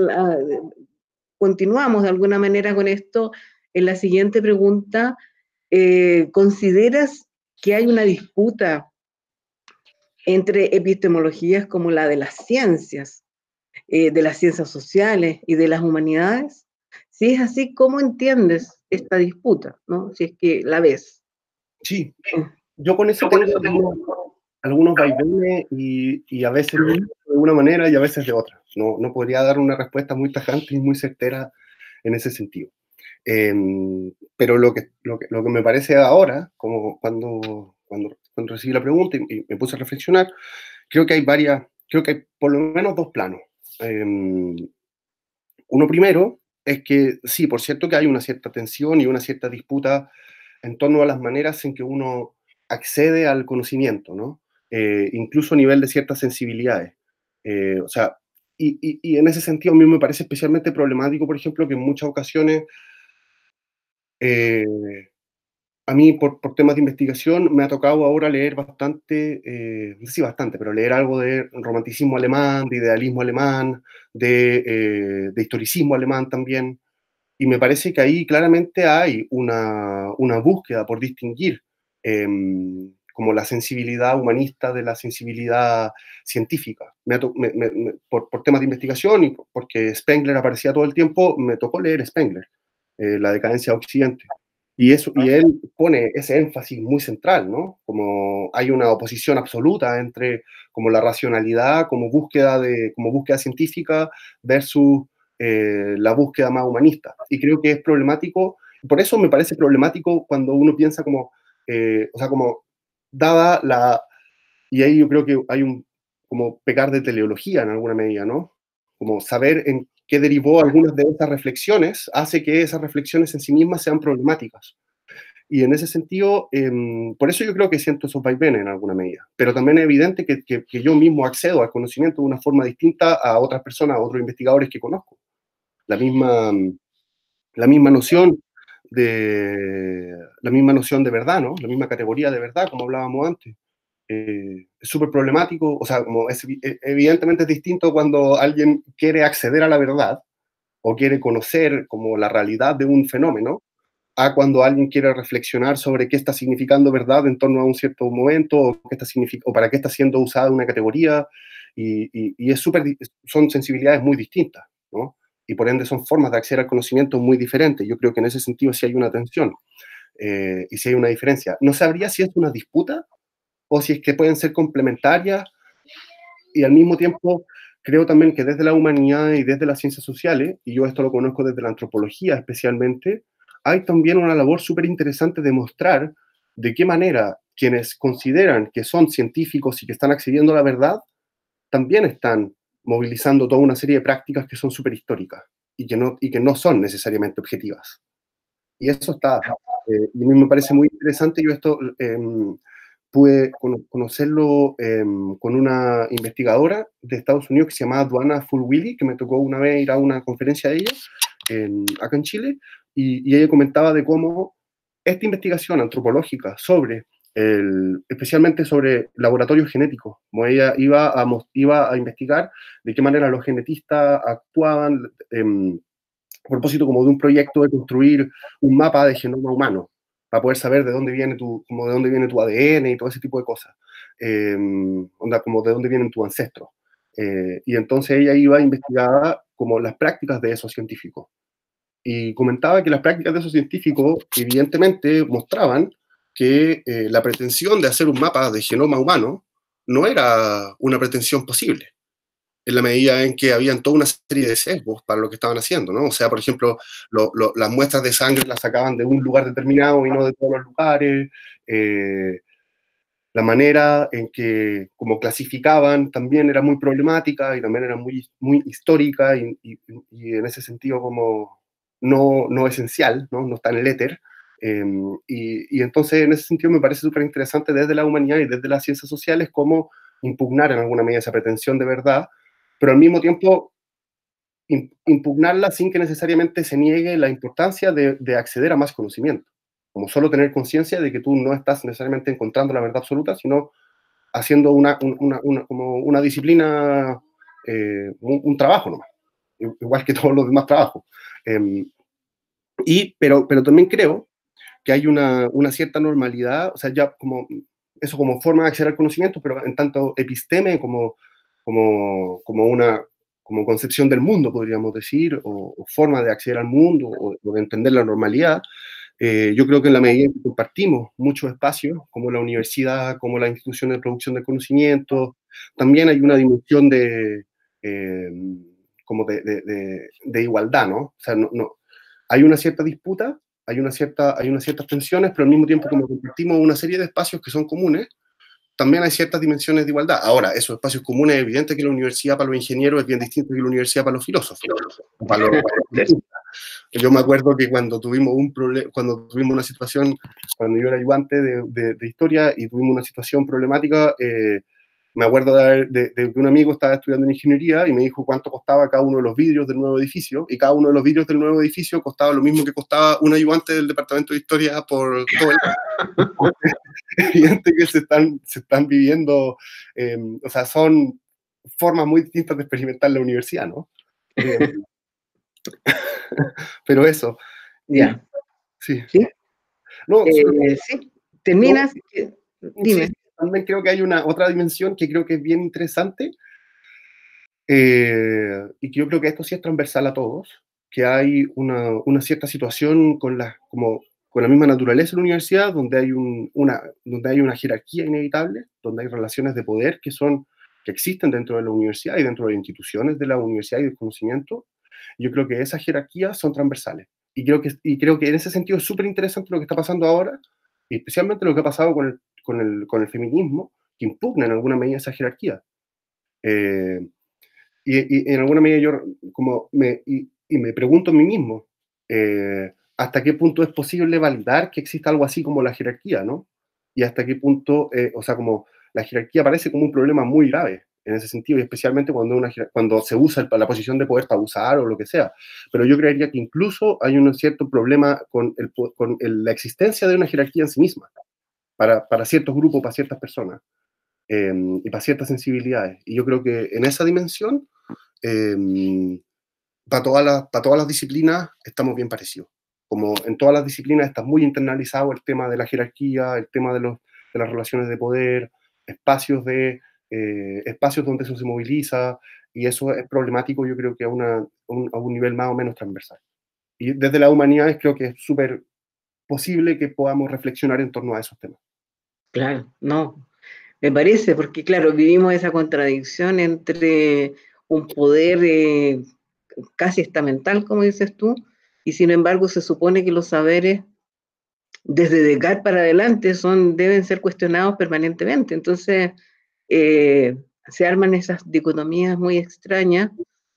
continuamos de alguna manera con esto en la siguiente pregunta. ¿Consideras que hay una disputa entre epistemologías como la de las ciencias sociales y de las humanidades? Si es así, ¿cómo entiendes esta disputa, ¿no? Si es que la ves. Sí, yo con eso tengo algunos vaivenes y a veces de una manera y a veces de otra. No podría dar una respuesta muy tajante y muy certera en ese sentido. Pero lo que me parece ahora, como cuando recibí la pregunta y me puse a reflexionar, creo que hay por lo menos dos planos. Uno primero es que sí, por cierto que hay una cierta tensión y una cierta disputa en torno a las maneras en que uno accede al conocimiento, ¿no? Incluso a nivel de ciertas sensibilidades. O sea, y en ese sentido a mí me parece especialmente problemático, por ejemplo, que en muchas ocasiones eh, a mí, por temas de investigación, me ha tocado ahora leer bastante, no sé si bastante, pero leer algo de romanticismo alemán, de idealismo alemán, de historicismo alemán también, y me parece que ahí claramente hay una búsqueda por distinguir como la sensibilidad humanista de la sensibilidad científica. Por temas de investigación y porque Spengler aparecía todo el tiempo, me tocó leer Spengler, La decadencia de Occidente. Y él pone ese énfasis muy central, ¿no? Como hay una oposición absoluta entre como la racionalidad como búsqueda científica versus la búsqueda más humanista. Y creo que es problemático, por eso me parece problemático cuando uno piensa como, o sea, como dada la, y ahí yo creo que hay como pecar de teleología en alguna medida, ¿no? Como saber en qué derivó algunas de esas reflexiones hace que esas reflexiones en sí mismas sean problemáticas. Y en ese sentido, por eso yo creo que siento esos vaivenes en alguna medida. Pero también es evidente que yo mismo accedo al conocimiento de una forma distinta a otras personas, a otros investigadores que conozco. La misma, la misma noción la misma noción de verdad, ¿no? La misma categoría de verdad, como hablábamos antes. Es súper problemático, o sea, como evidentemente es distinto cuando alguien quiere acceder a la verdad o quiere conocer como la realidad de un fenómeno, a cuando alguien quiere reflexionar sobre qué está significando verdad en torno a un cierto momento, o, o para qué está siendo usada una categoría, y son sensibilidades muy distintas, ¿no? Y por ende son formas de acceder al conocimiento muy diferentes. Yo creo que en ese sentido sí hay una tensión, y sí hay una diferencia. No sabría si es una disputa o si es que pueden ser complementarias, y al mismo tiempo creo también que desde la humanidad y desde las ciencias sociales, y yo esto lo conozco desde la antropología especialmente, hay también una labor súper interesante de mostrar de qué manera quienes consideran que son científicos y que están accediendo a la verdad, también están movilizando toda una serie de prácticas que son súper históricas y que no son necesariamente objetivas. Y eso está, y a mí me parece muy interesante. Yo esto pude conocerlo con una investigadora de Estados Unidos que se llamaba Duana Fulwilly, que me tocó una vez ir a una conferencia de ella acá en Chile, y ella comentaba de cómo esta investigación antropológica especialmente sobre laboratorios genéticos, como ella iba a investigar de qué manera los genetistas actuaban, a propósito como de un proyecto de construir un mapa de genoma humano, para poder saber de dónde viene como de dónde viene tu ADN y todo ese tipo de cosas, onda, como de dónde vienen tus ancestros. Y entonces ella iba a investigar como las prácticas de esos científicos. Y comentaba que las prácticas de esos científicos evidentemente mostraban que la pretensión de hacer un mapa de genoma humano no era una pretensión posible, en la medida en que habían toda una serie de sesgos para lo que estaban haciendo, ¿no? O sea, por ejemplo, las muestras de sangre las sacaban de un lugar determinado y no de todos los lugares, la manera en que como clasificaban también era muy problemática y también era muy histórica y en ese sentido como no esencial, ¿no? No está en el éter. Y entonces en ese sentido me parece súper interesante desde la humanidad y desde las ciencias sociales cómo impugnar en alguna medida esa pretensión de verdad, pero al mismo tiempo impugnarla sin que necesariamente se niegue la importancia de acceder a más conocimiento, como solo tener conciencia de que tú no estás necesariamente encontrando la verdad absoluta, sino haciendo como una disciplina, un trabajo nomás, igual que todos los demás trabajos. Pero también creo que hay una cierta normalidad, o sea, ya como eso como forma de acceder al conocimiento, pero en tanto episteme como concepción del mundo, podríamos decir, o forma de acceder al mundo, o de entender la normalidad. Yo creo que en la medida en que compartimos muchos espacios, como la universidad, como las instituciones de producción de conocimiento, también hay una dimensión eh, como de igualdad, ¿no? O sea, hay una cierta disputa, hay unas ciertas tensiones, pero al mismo tiempo como compartimos una serie de espacios que son comunes, también hay ciertas dimensiones de igualdad. Ahora, esos espacios comunes, es evidente que la universidad para los ingenieros es bien distinta que la universidad para los filósofos, Yo me acuerdo que cuando tuvimos un problema, cuando tuvimos una situación, cuando yo era ayudante de historia y tuvimos una situación problemática, me acuerdo de que un amigo estaba estudiando en ingeniería y me dijo cuánto costaba cada uno de los vidrios del nuevo edificio, y cada uno de los vidrios del nuevo edificio costaba lo mismo que costaba un ayudante del departamento de historia por todo el año. Es evidente que se están viviendo, o sea, son formas muy distintas de experimentar la universidad, ¿no? Pero eso. Ya. Sí. ¿Sí? No, Sí. ¿Terminas? sí, Dime. también creo que hay una otra dimensión que creo que es bien interesante, y que yo creo que esto sí es transversal a todos, que hay una cierta situación como con la misma naturaleza en la universidad, donde hay una jerarquía inevitable, donde hay relaciones de poder que existen dentro de la universidad y dentro de las instituciones de la universidad y del conocimiento. Yo creo que esas jerarquías son transversales. Y creo que en ese sentido es súper interesante lo que está pasando ahora, y especialmente lo que ha pasado con el feminismo, que impugna en alguna medida esa jerarquía. Eh, y en alguna medida yo me pregunto a mí mismo, hasta qué punto es posible validar que exista algo así como la jerarquía, ¿no? Y hasta qué punto, o sea, como la jerarquía parece como un problema muy grave en ese sentido, y especialmente cuando se usa la posición de poder para abusar o lo que sea. Pero yo creería que incluso hay un cierto problema la existencia de una jerarquía en sí misma, para ciertos grupos, para ciertas personas, y para ciertas sensibilidades. Y yo creo que en esa dimensión, para todas las disciplinas estamos bien parecidos. Como en todas las disciplinas está muy internalizado el tema de la jerarquía, el tema de las relaciones de poder, espacios donde eso se moviliza, y eso es problemático, yo creo que a un nivel más o menos transversal. Y desde las humanidades creo que es súper posible que podamos reflexionar en torno a esos temas. Claro, no. Me parece, porque claro, vivimos esa contradicción entre un poder casi estamental, como dices tú, y sin embargo se supone que los saberes desde Descartes para adelante deben ser cuestionados permanentemente. Entonces, se arman esas dicotomías muy extrañas.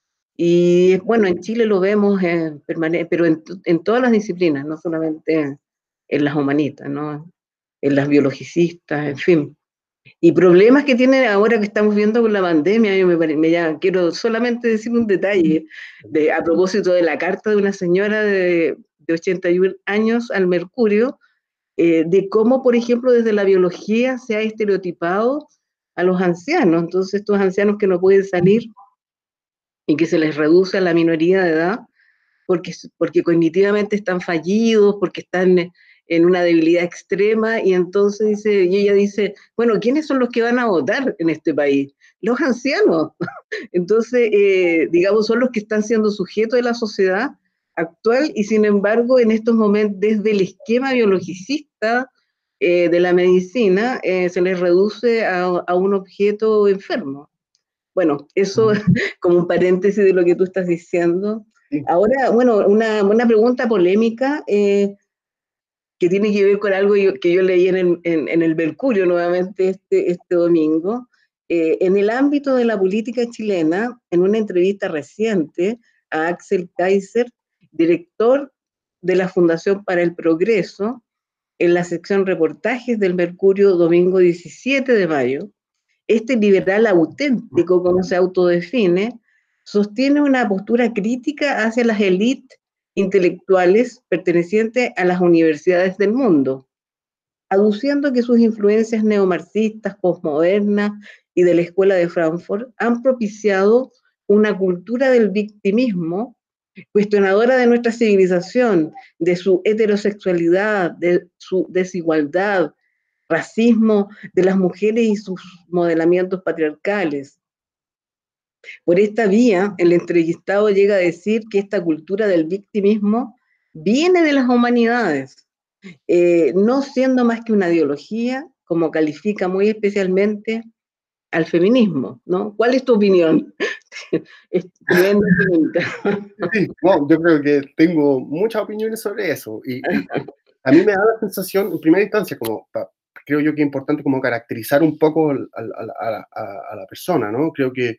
Y bueno, en Chile lo vemos pero en todas las disciplinas, no solamente en las humanistas, ¿no? En las biologicistas, en fin. Y problemas que tiene ahora que estamos viendo con la pandemia, quiero solamente decir un detalle a propósito de la carta de una señora de 81 años al Mercurio, de cómo, por ejemplo, desde la biología se ha estereotipado a los ancianos. Entonces, estos ancianos que no pueden salir y que se les reduce a la minoría de edad porque cognitivamente están fallidos, porque están en una debilidad extrema, y entonces ella dice, bueno, ¿quiénes son los que van a votar en este país? Los ancianos. Entonces, digamos, son los que están siendo sujetos de la sociedad actual, y sin embargo, en estos momentos, desde el esquema biologicista de la medicina, se les reduce a un objeto enfermo. Bueno, eso como un paréntesis de lo que tú estás diciendo. Sí. Ahora, bueno, una pregunta polémica que tiene que ver con algo que yo leí en el Mercurio nuevamente este domingo. En el ámbito de la política chilena, en una entrevista reciente a Axel Kaiser, director de la Fundación para el Progreso, en la sección reportajes del Mercurio, domingo 17 de mayo, este liberal auténtico, como se autodefine, sostiene una postura crítica hacia las élites intelectuales pertenecientes a las universidades del mundo, aduciendo que sus influencias neomarxistas, posmodernas y de la Escuela de Frankfurt han propiciado una cultura del victimismo cuestionadora de nuestra civilización, de su heterosexualidad, de su desigualdad, racismo de las mujeres y sus modelamientos patriarcales. Por esta vía, el entrevistado llega a decir que esta cultura del victimismo viene de las humanidades, no siendo más que una ideología, como califica muy especialmente al feminismo, ¿no? ¿Cuál es tu opinión? Tremenda pregunta. Sí, no, yo creo que tengo muchas opiniones sobre eso y a mí me da la sensación, en primera instancia, creo yo que es importante como caracterizar un poco a la persona, ¿no? Creo que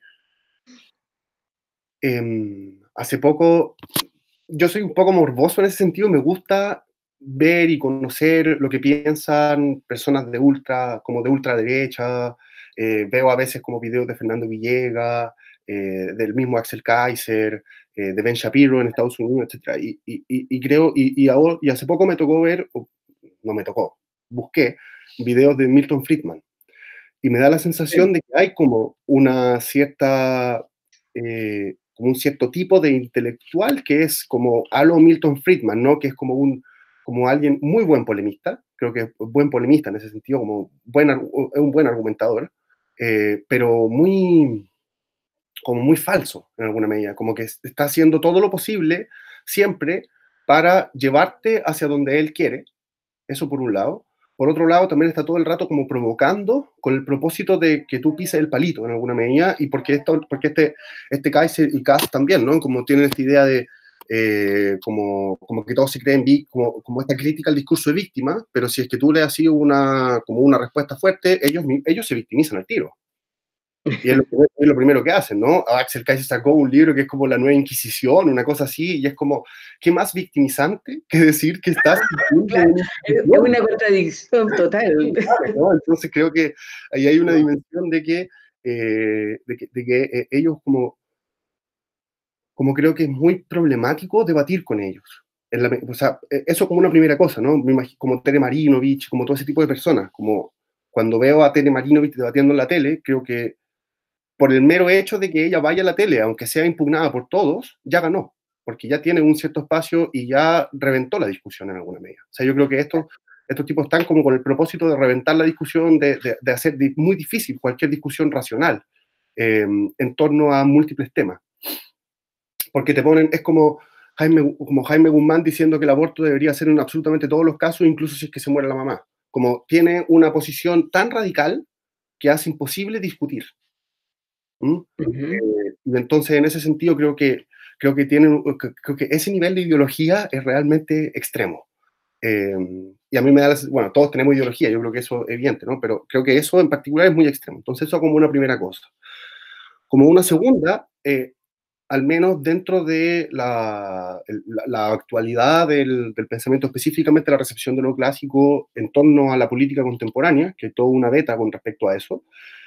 hace poco, yo soy un poco morboso en ese sentido, me gusta ver y conocer lo que piensan personas como de ultraderecha, veo a veces como videos de Fernando Villegas, del mismo Axel Kaiser, de Ben Shapiro en Estados Unidos, etc. Y creo, y hace poco me tocó ver, no me tocó, busqué videos de Milton Friedman, y me da la sensación de que hay como una cierta, como un cierto tipo de intelectual que es como a lo Milton Friedman, ¿no? Que es como alguien muy buen polemista, creo que es buen polemista en ese sentido, es un buen argumentador, pero como muy falso en alguna medida, como que está haciendo todo lo posible siempre para llevarte hacia donde él quiere, eso por un lado. Por otro lado, también está todo el rato como provocando con el propósito de que tú pises el palito en alguna medida, y porque este Kaiser y Kass también, ¿no? Como tienen esta idea de como que todos se creen como esta crítica al discurso de víctima, pero si es que tú le has sido como una respuesta fuerte, ellos se victimizan al tiro. Y es lo primero que hacen, ¿no? Axel Kaiser sacó un libro que es como la nueva Inquisición, una cosa así, y es como, ¿qué más victimizante que decir que estás Claro, es una contradicción total. ¿no? Entonces creo que ahí hay una dimensión de que ellos como creo que es muy problemático debatir con ellos. O sea, eso como una primera cosa, ¿no? Me imagino, como Tere Marinovich, como todo ese tipo de personas, como cuando veo a Tere Marinovich debatiendo en la tele, creo que por el mero hecho de que ella vaya a la tele, aunque sea impugnada por todos, ya ganó, porque ya tiene un cierto espacio y ya reventó la discusión en alguna medida. O sea, yo creo que estos tipos están como con el propósito de reventar la discusión, de hacer muy difícil cualquier discusión racional en torno a múltiples temas. Porque te ponen, es como Jaime Guzmán diciendo que el aborto debería ser en absolutamente todos los casos, incluso si es que se muere la mamá. Como tiene una posición tan radical que hace imposible discutir. ¿Mm? Y entonces, en ese sentido, creo que ese nivel de ideología es realmente extremo. Y a mí me da bueno, todos tenemos ideología, yo creo que eso es evidente, ¿no? Pero creo que eso en particular es muy extremo. Entonces, eso como una primera cosa. Como una segunda, al menos dentro de la actualidad del pensamiento, específicamente la recepción de lo clásico en torno a la política contemporánea, que es toda una beta con respecto a eso,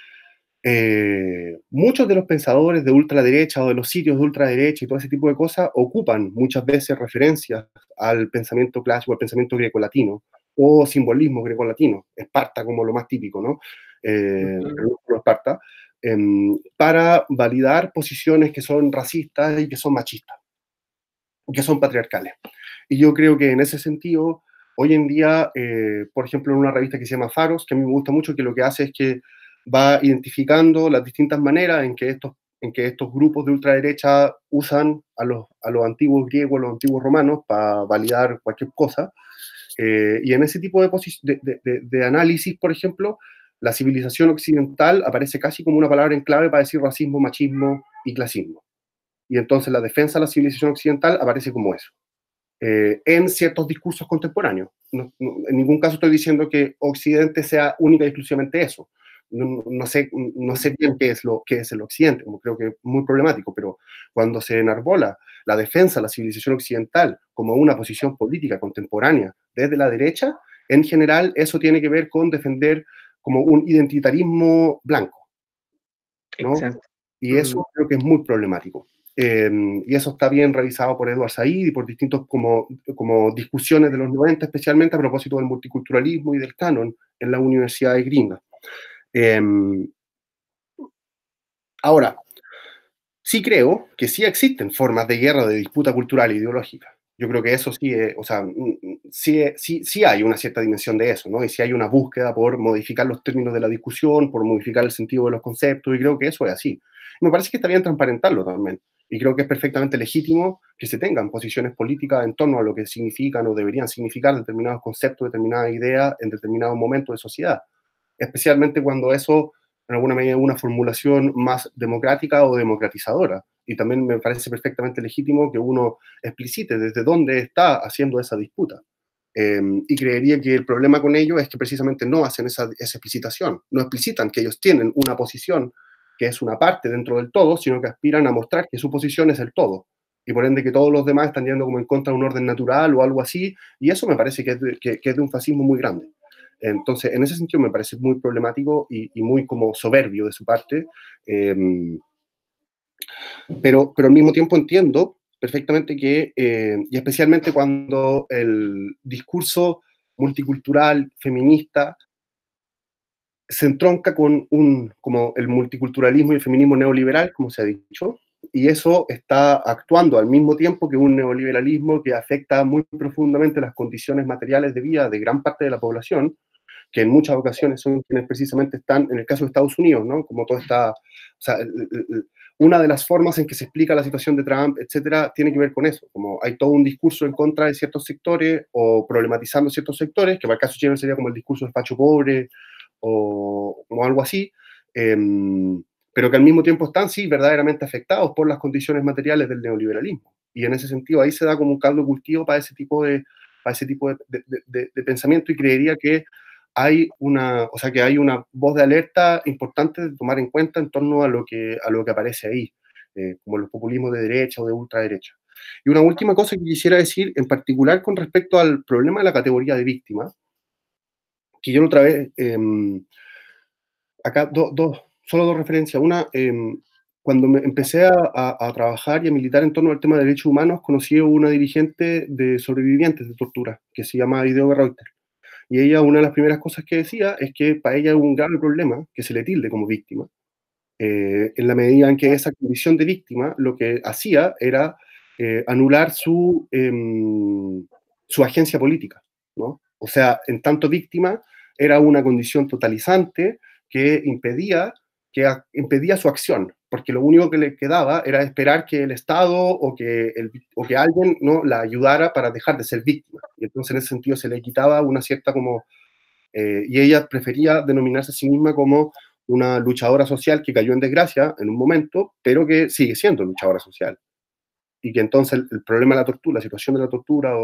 muchos de los pensadores de ultraderecha o de los sitios de ultraderecha y todo ese tipo de cosas ocupan muchas veces referencias al pensamiento clásico, al pensamiento grecolatino o simbolismo grecolatino, Esparta como lo más típico, ¿no? El núcleo Esparta, para validar posiciones que son racistas y que son machistas, que son patriarcales. Y yo creo que en ese sentido, hoy en día, por ejemplo, en una revista que se llama Faros, que a mí me gusta mucho, que lo que hace es que va identificando las distintas maneras en que estos grupos de ultraderecha usan a los antiguos griegos, a los antiguos romanos, para validar cualquier cosa. Y en ese tipo de análisis, por ejemplo, la civilización occidental aparece casi como una palabra en clave para decir racismo, machismo y clasismo. Y entonces la defensa de la civilización occidental aparece como eso. En ciertos discursos contemporáneos. En ningún caso estoy diciendo que Occidente sea única y exclusivamente eso. No sé bien qué es el Occidente, como creo que es muy problemático, pero cuando se enarbola la defensa de la civilización occidental como una posición política contemporánea desde la derecha, en general eso tiene que ver con defender como un identitarismo blanco, ¿no? Exacto. Y eso creo que es muy problemático. Y eso está bien revisado por Edward Said y por distintos como discusiones de los 90, especialmente a propósito del multiculturalismo y del canon en las universidades gringas. Ahora, sí creo que sí existen formas de guerra, de disputa cultural e ideológica. Yo creo que eso sí, o sea, sí hay una cierta dimensión de eso, ¿no? Y sí hay una búsqueda por modificar los términos de la discusión, por modificar el sentido de los conceptos, y creo que eso es así. Me parece que está bien transparentarlo también, y creo que es perfectamente legítimo que se tengan posiciones políticas en torno a lo que significan o deberían significar determinados conceptos, determinadas ideas en determinados momentos de sociedad, especialmente cuando eso, en alguna medida, es una formulación más democrática o democratizadora. Y también me parece perfectamente legítimo que uno explicite desde dónde está haciendo esa disputa. Y creería que el problema con ello es que precisamente no hacen esa explicitación, no explicitan que ellos tienen una posición que es una parte dentro del todo, sino que aspiran a mostrar que su posición es el todo. Y por ende que todos los demás están yendo como en contra de un orden natural o algo así, y eso me parece que es de un fascismo muy grande. Entonces, en ese sentido me parece muy problemático y muy como soberbio de su parte, eh, pero al mismo tiempo entiendo perfectamente que, y especialmente cuando el discurso multicultural, feminista, se entronca con como el multiculturalismo y el feminismo neoliberal, como se ha dicho, y eso está actuando al mismo tiempo que un neoliberalismo que afecta muy profundamente las condiciones materiales de vida de gran parte de la población, que en muchas ocasiones son quienes precisamente están, en el caso de Estados Unidos, ¿no? Como toda esta, o sea, una de las formas en que se explica la situación de Trump, etcétera, tiene que ver con eso, como hay todo un discurso en contra de ciertos sectores o problematizando ciertos sectores, que para el caso chileno sería como el discurso del facho pobre o algo así, eh, pero que al mismo tiempo están, sí, verdaderamente afectados por las condiciones materiales del neoliberalismo. Y en ese sentido ahí se da como un caldo de cultivo para ese tipo de pensamiento, y creería que hay o sea, que hay una voz de alerta importante de tomar en cuenta en torno a lo que aparece ahí, como los populismos de derecha o de ultraderecha. Y una última cosa que quisiera decir, en particular con respecto al problema de la categoría de víctima, que yo la otra vez, acá solo dos referencias. Una, cuando me empecé a trabajar y a militar en torno al tema de derechos humanos, conocí a una dirigente de sobrevivientes de tortura, que se llama Idoia Reuter. Y ella, una de las primeras cosas que decía es que para ella es un grave problema que se le tilde como víctima, en la medida en que esa condición de víctima lo que hacía era anular su agencia política, ¿no? O sea, en tanto víctima era una condición totalizante que impedía su acción, porque lo único que le quedaba era esperar que el Estado o que alguien, ¿no?, la ayudara para dejar de ser víctima. Y entonces en ese sentido se le quitaba una cierta como y ella prefería denominarse a sí misma como una luchadora social que cayó en desgracia en un momento, pero que sigue siendo luchadora social. Y que entonces el problema de la tortura, la situación de la tortura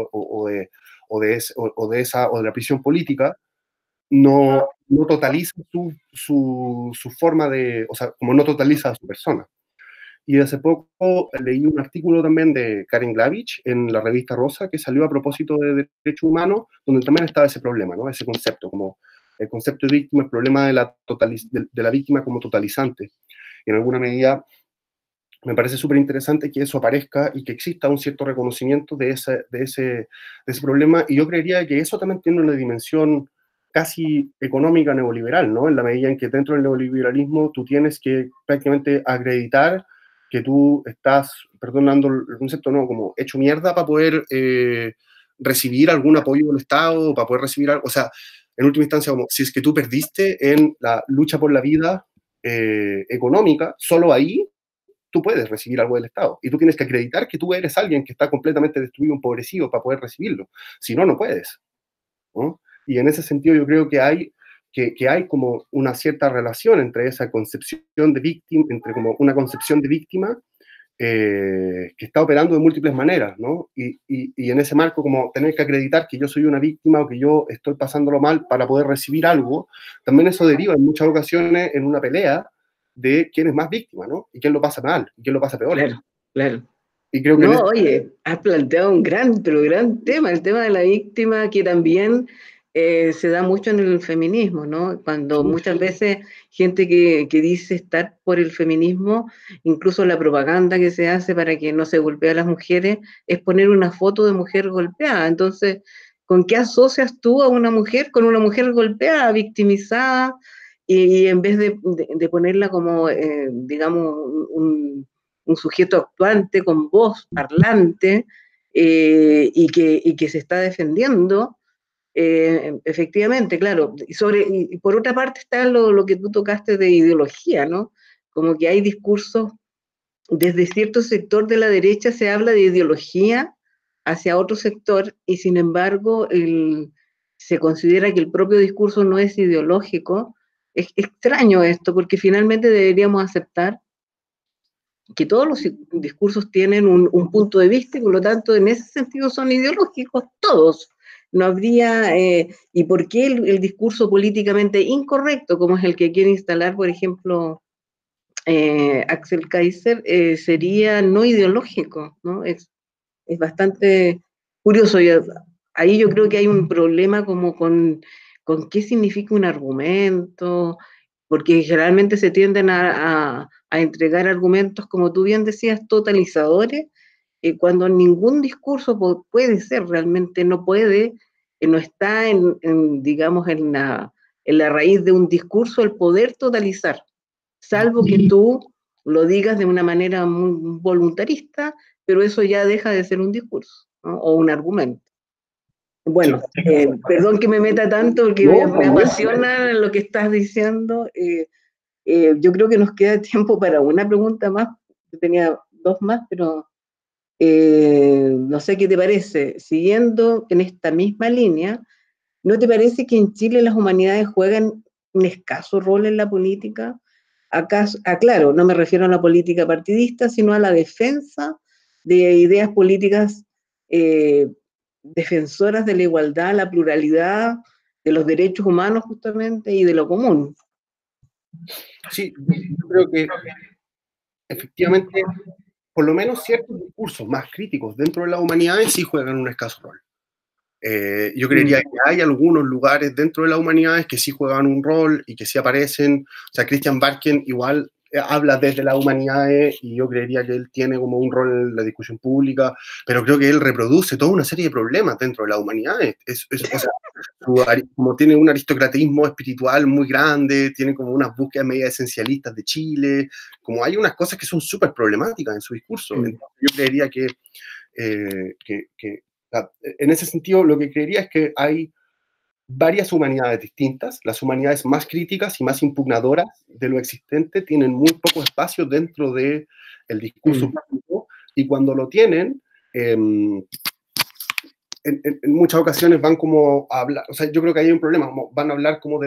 o de la prisión política, no totaliza su forma de, o sea, como no totaliza a su persona. Y hace poco leí un artículo también de Karen Glavich en la revista Rosa, que salió a propósito de derechos humanos, donde también estaba ese problema, ¿no? Ese concepto, como el concepto de víctima, el problema de la víctima como totalizante. Y en alguna medida me parece súper interesante que eso aparezca y que exista un cierto reconocimiento de ese problema. Y yo creería que eso también tiene una dimensión casi económica neoliberal, ¿no? En la medida en que dentro del neoliberalismo tú tienes que prácticamente acreditar que tú estás, perdonando el concepto, ¿no?, como hecho mierda para poder recibir algún apoyo del Estado, para poder recibir algo. O sea, en última instancia, como si es que tú perdiste en la lucha por la vida económica, solo ahí tú puedes recibir algo del Estado. Y tú tienes que acreditar que tú eres alguien que está completamente destruido, empobrecido, para poder recibirlo. Si no, no puedes, ¿no? Y en ese sentido yo creo que hay como una cierta relación entre esa concepción de víctima, entre como una concepción de víctima que está operando de múltiples maneras, ¿no? Y en ese marco, como tener que acreditar que yo soy una víctima o que yo estoy pasándolo mal para poder recibir algo, también eso deriva en muchas ocasiones en una pelea de quién es más víctima, ¿no? Y quién lo pasa mal, y quién lo pasa peor. Claro, claro. Y creo que No, oye, has planteado un gran, pero gran tema, el tema de la víctima, que también se da mucho en el feminismo, ¿no? Cuando muchas veces gente que dice estar por el feminismo, incluso la propaganda que se hace para que no se golpee a las mujeres, es poner una foto de mujer golpeada. Entonces, ¿con qué asocias tú a una mujer? Con una mujer golpeada, victimizada, y en vez de ponerla como, digamos, un un sujeto actuante con voz parlante y que se está defendiendo. Efectivamente, claro. Y por otra parte está lo que tú tocaste de ideología, ¿no? Como que hay discursos, desde cierto sector de la derecha se habla de ideología hacia otro sector y sin embargo se considera que el propio discurso no es ideológico. Es extraño esto porque finalmente deberíamos aceptar que todos los discursos tienen un punto de vista y por lo tanto en ese sentido son ideológicos todos. No habría, ¿y por qué el discurso políticamente incorrecto, como es el que quiere instalar, por ejemplo, Axel Kaiser, sería no ideológico, ¿no? Es bastante curioso. Ahí yo creo que hay un problema como con qué significa un argumento, porque generalmente se tienden a entregar argumentos, como tú bien decías, totalizadores, cuando ningún discurso puede ser, realmente no puede, no está digamos, en la raíz de un discurso el poder totalizar, salvo que tú lo digas de una manera muy voluntarista, pero eso ya deja de ser un discurso, ¿no? O un argumento. Bueno, perdón que me meta tanto porque me apasiona lo que estás diciendo. Yo creo que nos queda tiempo para una pregunta más. Yo tenía dos más, pero no sé qué te parece. Siguiendo en esta misma línea, ¿no te parece que en Chile las humanidades juegan un escaso rol en la política? Claro, no me refiero a la política partidista, sino a la defensa de ideas políticas eh, defensoras de la igualdad, la pluralidad, de los derechos humanos justamente y de lo común. Sí, yo creo que efectivamente, por lo menos ciertos discursos más críticos dentro de las humanidades sí juegan un escaso rol. Yo creería que hay algunos lugares dentro de las humanidades que sí juegan un rol y que sí aparecen. O sea, Christian Barken igual habla desde las humanidades y yo creería que él tiene como un rol en la discusión pública, pero creo que él reproduce toda una serie de problemas dentro de las humanidades. O sea, como tiene un aristocratismo espiritual muy grande, tiene como unas búsquedas medio esencialistas de Chile, como hay unas cosas que son súper problemáticas en su discurso. Entonces, yo creería que en ese sentido, lo que creería es que hay varias humanidades distintas. Las humanidades más críticas y más impugnadoras de lo existente tienen muy poco espacio dentro del discurso público y cuando lo tienen, en muchas ocasiones van como a hablar, o sea, yo creo que hay un problema, van a hablar como de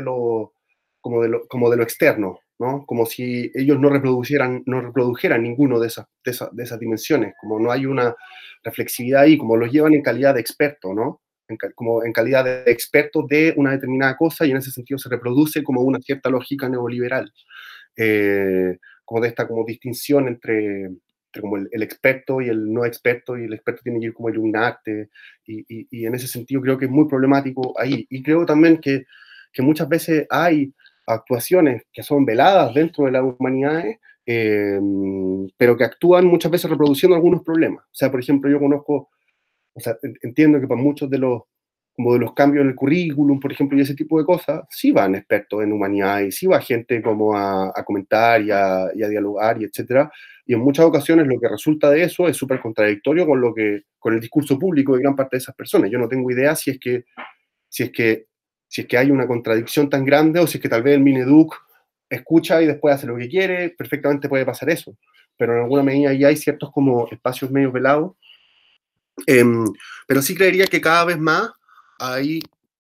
lo externo, ¿no? Como si ellos no reprodujeran ninguno de esas dimensiones, como no hay una reflexividad ahí, como los llevan en calidad de experto, ¿no? Como en calidad de experto de una determinada cosa y en ese sentido se reproduce como una cierta lógica neoliberal, como de esta como distinción entre como el experto y el no experto, y el experto tiene que ir como a iluminarte, y en ese sentido creo que es muy problemático ahí. Y creo también que muchas veces hay actuaciones que son veladas dentro de las humanidades, pero que actúan muchas veces reproduciendo algunos problemas. O sea, por ejemplo, yo conozco, o sea, entiendo que para muchos como de los cambios en el currículum, por ejemplo, y ese tipo de cosas, sí van expertos en humanidades, sí va gente como a comentar y a dialogar y etcétera, y en muchas ocasiones lo que resulta de eso es súper contradictorio con el discurso público de gran parte de esas personas. Yo no tengo idea si es que hay una contradicción tan grande o si es que tal vez el Mineduc escucha y después hace lo que quiere, perfectamente puede pasar eso, pero en alguna medida ya hay ciertos como espacios medio velados. Pero sí creería que cada vez más hay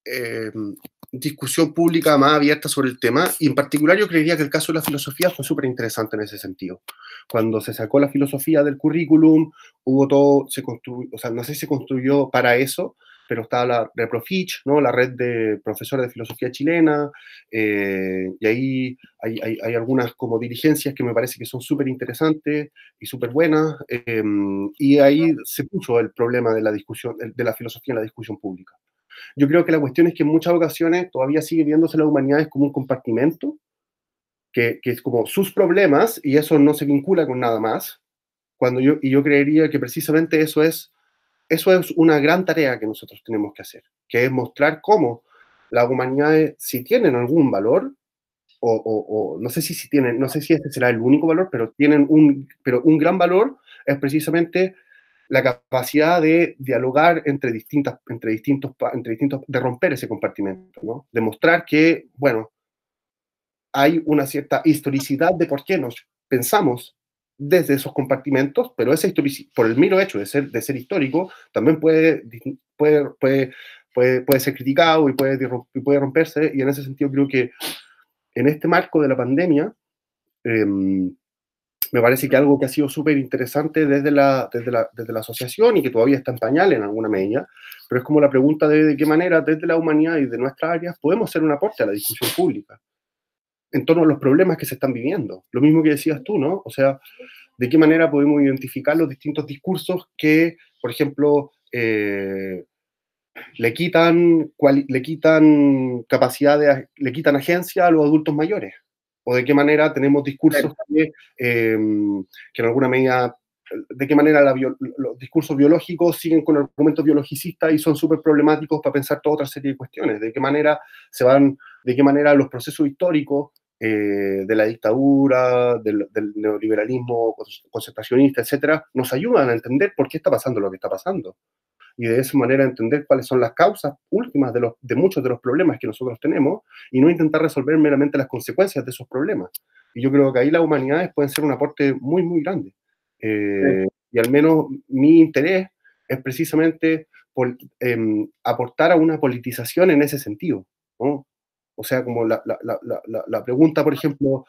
discusión pública más abierta sobre el tema, y en particular yo creería que el caso de la filosofía fue súper interesante en ese sentido. Cuando se sacó la filosofía del currículum, hubo todo, o sea, no sé si se construyó para eso, pero estaba la Reprofich, ¿no? La red de profesores de filosofía chilena, y ahí hay algunas como dirigencias que me parece que son súper interesantes y súper buenas, y ahí se puso el problema de la discusión, de la filosofía en la discusión pública. Yo creo que la cuestión es que en muchas ocasiones todavía sigue viéndose las humanidades como un compartimento, que es como sus problemas, y eso no se vincula con nada más, y yo creería que precisamente eso es una gran tarea que nosotros tenemos que hacer, que es mostrar cómo las humanidades, si tienen algún valor, no sé si tienen, no sé si este será el único valor, pero tienen un gran valor es precisamente la capacidad de dialogar entre distintos, de romper ese compartimento, ¿no? Demostrar que, bueno, hay una cierta historicidad de por qué nos pensamos desde esos compartimentos, pero esa por el mero hecho de ser histórico, también puede ser criticado y puede romperse, y en ese sentido creo que en este marco de la pandemia, me parece que algo que ha sido súper interesante desde la asociación y que todavía está en pañales en alguna medida, pero es como la pregunta de qué manera desde la humanidad y de nuestras áreas podemos hacer un aporte a la discusión pública en torno a los problemas que se están viviendo. Lo mismo que decías tú, ¿no? O sea, de qué manera podemos identificar los distintos discursos que, por ejemplo, le quitan le quitan agencia a los adultos mayores, o de qué manera tenemos discursos que en alguna medida, de qué manera los discursos biológicos siguen con argumentos biologicistas y son súper problemáticos para pensar toda otra serie de cuestiones, de qué manera los procesos históricos de la dictadura, del neoliberalismo concentracionista, etcétera, nos ayudan a entender por qué está pasando lo que está pasando y de esa manera entender cuáles son las causas últimas de muchos de los problemas que nosotros tenemos y no intentar resolver meramente las consecuencias de esos problemas. Y yo creo que ahí las humanidades pueden ser un aporte muy, muy grande. Y al menos mi interés es precisamente aportar a una politización en ese sentido, ¿no? O sea, como la pregunta, por ejemplo,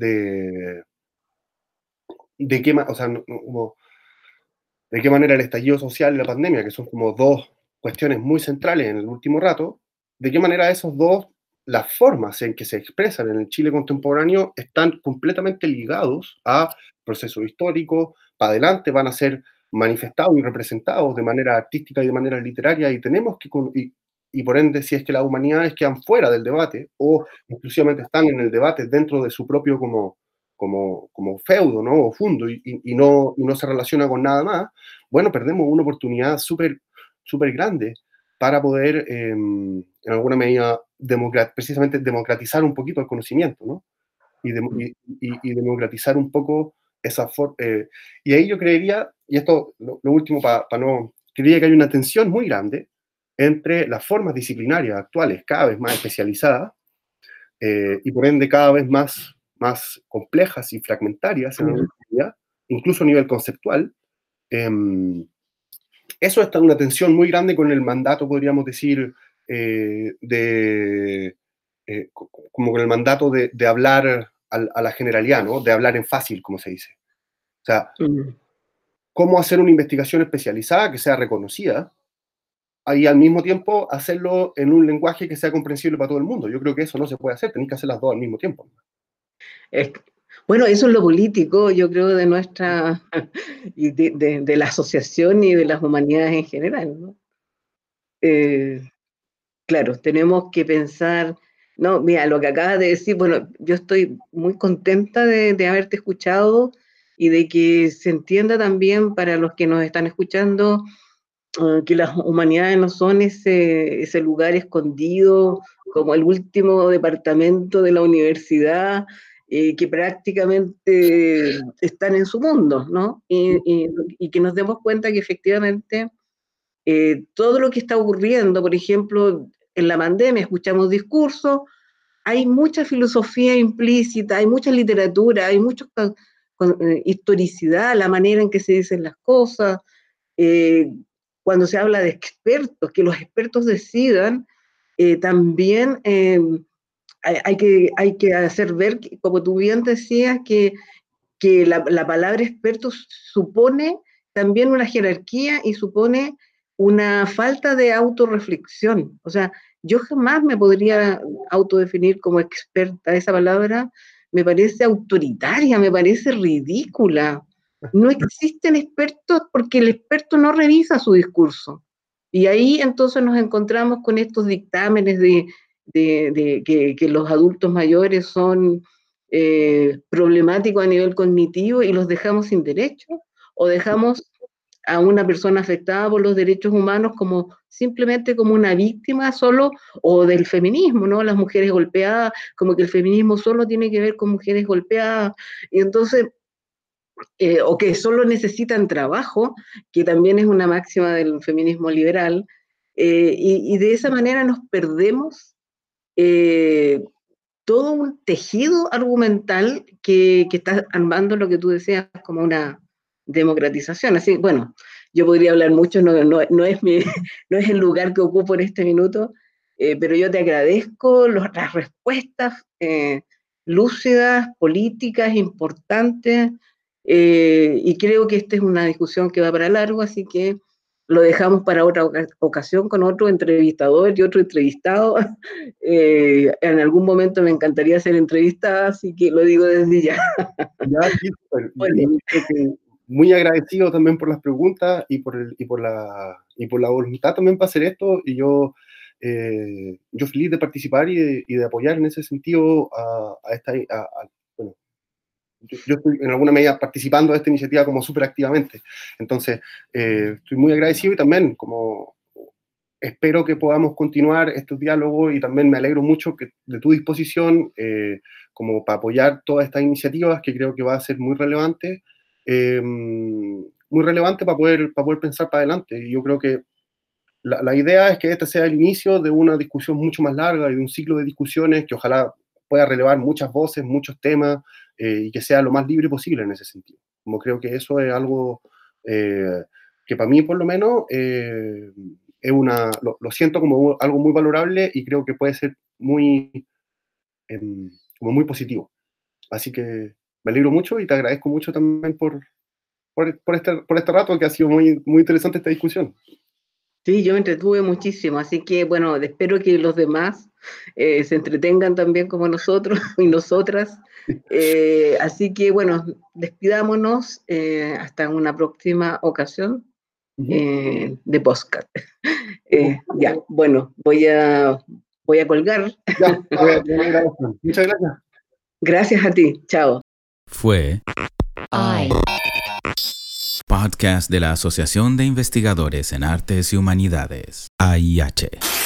de qué, o sea, como de qué manera el estallido social y la pandemia, que son como dos cuestiones muy centrales en el último rato, de qué manera esos dos, las formas en que se expresan en el Chile contemporáneo están completamente ligados a procesos históricos, para adelante van a ser manifestados y representados de manera artística y de manera literaria, y tenemos que, y por ende, si es que las humanidades quedan fuera del debate, o exclusivamente están en el debate dentro de su propio como feudo, ¿no? O fundo, y no se relaciona con nada más, bueno, perdemos una oportunidad súper súper grande para poder, en alguna medida, precisamente democratizar un poquito el conocimiento, ¿no? Y democratizar un poco esa forma. Y ahí yo creería, y esto lo último para no, creería que hay una tensión muy grande entre las formas disciplinarias actuales, cada vez más especializadas, y por ende cada vez más complejas y fragmentarias en alguna medida, incluso a nivel conceptual. Eso está en una tensión muy grande con el mandato, podríamos decir, como con el mandato de hablar a la generalidad, ¿no? De hablar en fácil, como se dice. O sea, cómo hacer una investigación especializada que sea reconocida y al mismo tiempo hacerlo en un lenguaje que sea comprensible para todo el mundo. Yo creo que eso no se puede hacer, tenéis que hacer las dos al mismo tiempo. Bueno, eso es lo político, yo creo, de nuestra, y de la asociación y de las humanidades en general, ¿no? Claro, tenemos que pensar, no, mira, lo que acabas de decir, bueno, yo estoy muy contenta de haberte escuchado y de que se entienda también para los que nos están escuchando que las humanidades no son ese lugar escondido como el último departamento de la universidad que prácticamente están en su mundo, ¿no? Y que nos demos cuenta que efectivamente todo lo que está ocurriendo, por ejemplo, en la pandemia escuchamos discursos, hay mucha filosofía implícita, hay mucha literatura, hay mucha historicidad, la manera en que se dicen las cosas, eh, cuando se habla de expertos, que los expertos decidan, también hay que hacer ver, como tú bien decías, que la palabra experto supone también una jerarquía y supone una falta de autorreflexión. O sea, yo jamás me podría autodefinir como experta. Esa palabra me parece autoritaria, me parece ridícula. No existen expertos porque el experto no revisa su discurso. Y ahí entonces nos encontramos con estos dictámenes que los adultos mayores son problemáticos a nivel cognitivo y los dejamos sin derecho o dejamos a una persona afectada por los derechos humanos como simplemente como una víctima solo, o del feminismo, ¿no? Las mujeres golpeadas, como que el feminismo solo tiene que ver con mujeres golpeadas, y entonces, o que solo necesitan trabajo, que también es una máxima del feminismo liberal, y de esa manera nos perdemos todo un tejido argumental que está armando lo que tú decías como una democratización. Así, bueno, yo podría hablar mucho, no es no es el lugar que ocupo en este minuto, pero yo te agradezco las respuestas lúcidas, políticas, importantes, y creo que esta es una discusión que va para largo, así que lo dejamos para otra ocasión con otro entrevistador y otro entrevistado. En algún momento me encantaría ser entrevistada, así que lo digo desde ya. Ya, sí, súper. Bueno, Y creo que muy agradecido también por las preguntas y por la voluntad también para hacer esto. Y yo feliz de participar y de apoyar en ese sentido bueno, yo estoy en alguna medida participando de esta iniciativa como súper activamente. Entonces, estoy muy agradecido y también como espero que podamos continuar estos diálogos y también me alegro mucho de tu disposición como para apoyar todas estas iniciativas que creo que va a ser muy relevante para poder pensar para adelante. Y yo creo que la idea es que este sea el inicio de una discusión mucho más larga y de un ciclo de discusiones que ojalá pueda relevar muchas voces, muchos temas y que sea lo más libre posible en ese sentido. Como creo que eso es algo que para mí por lo menos lo siento como algo muy valorable y creo que puede ser como muy positivo. Así que me alegro mucho y te agradezco mucho también por este rato que ha sido muy, muy interesante esta discusión. sí, yo me entretuve muchísimo, así que bueno, espero que los demás se entretengan también como nosotros y nosotras. Así que bueno, despidámonos hasta una próxima ocasión Ujú. de podcast. Ya, bueno, voy a colgar. Ya, voy a tener una grabación. Muchas gracias. Gracias a ti, chao. Fue podcast de la Asociación de Investigadores en Artes y Humanidades, AIH.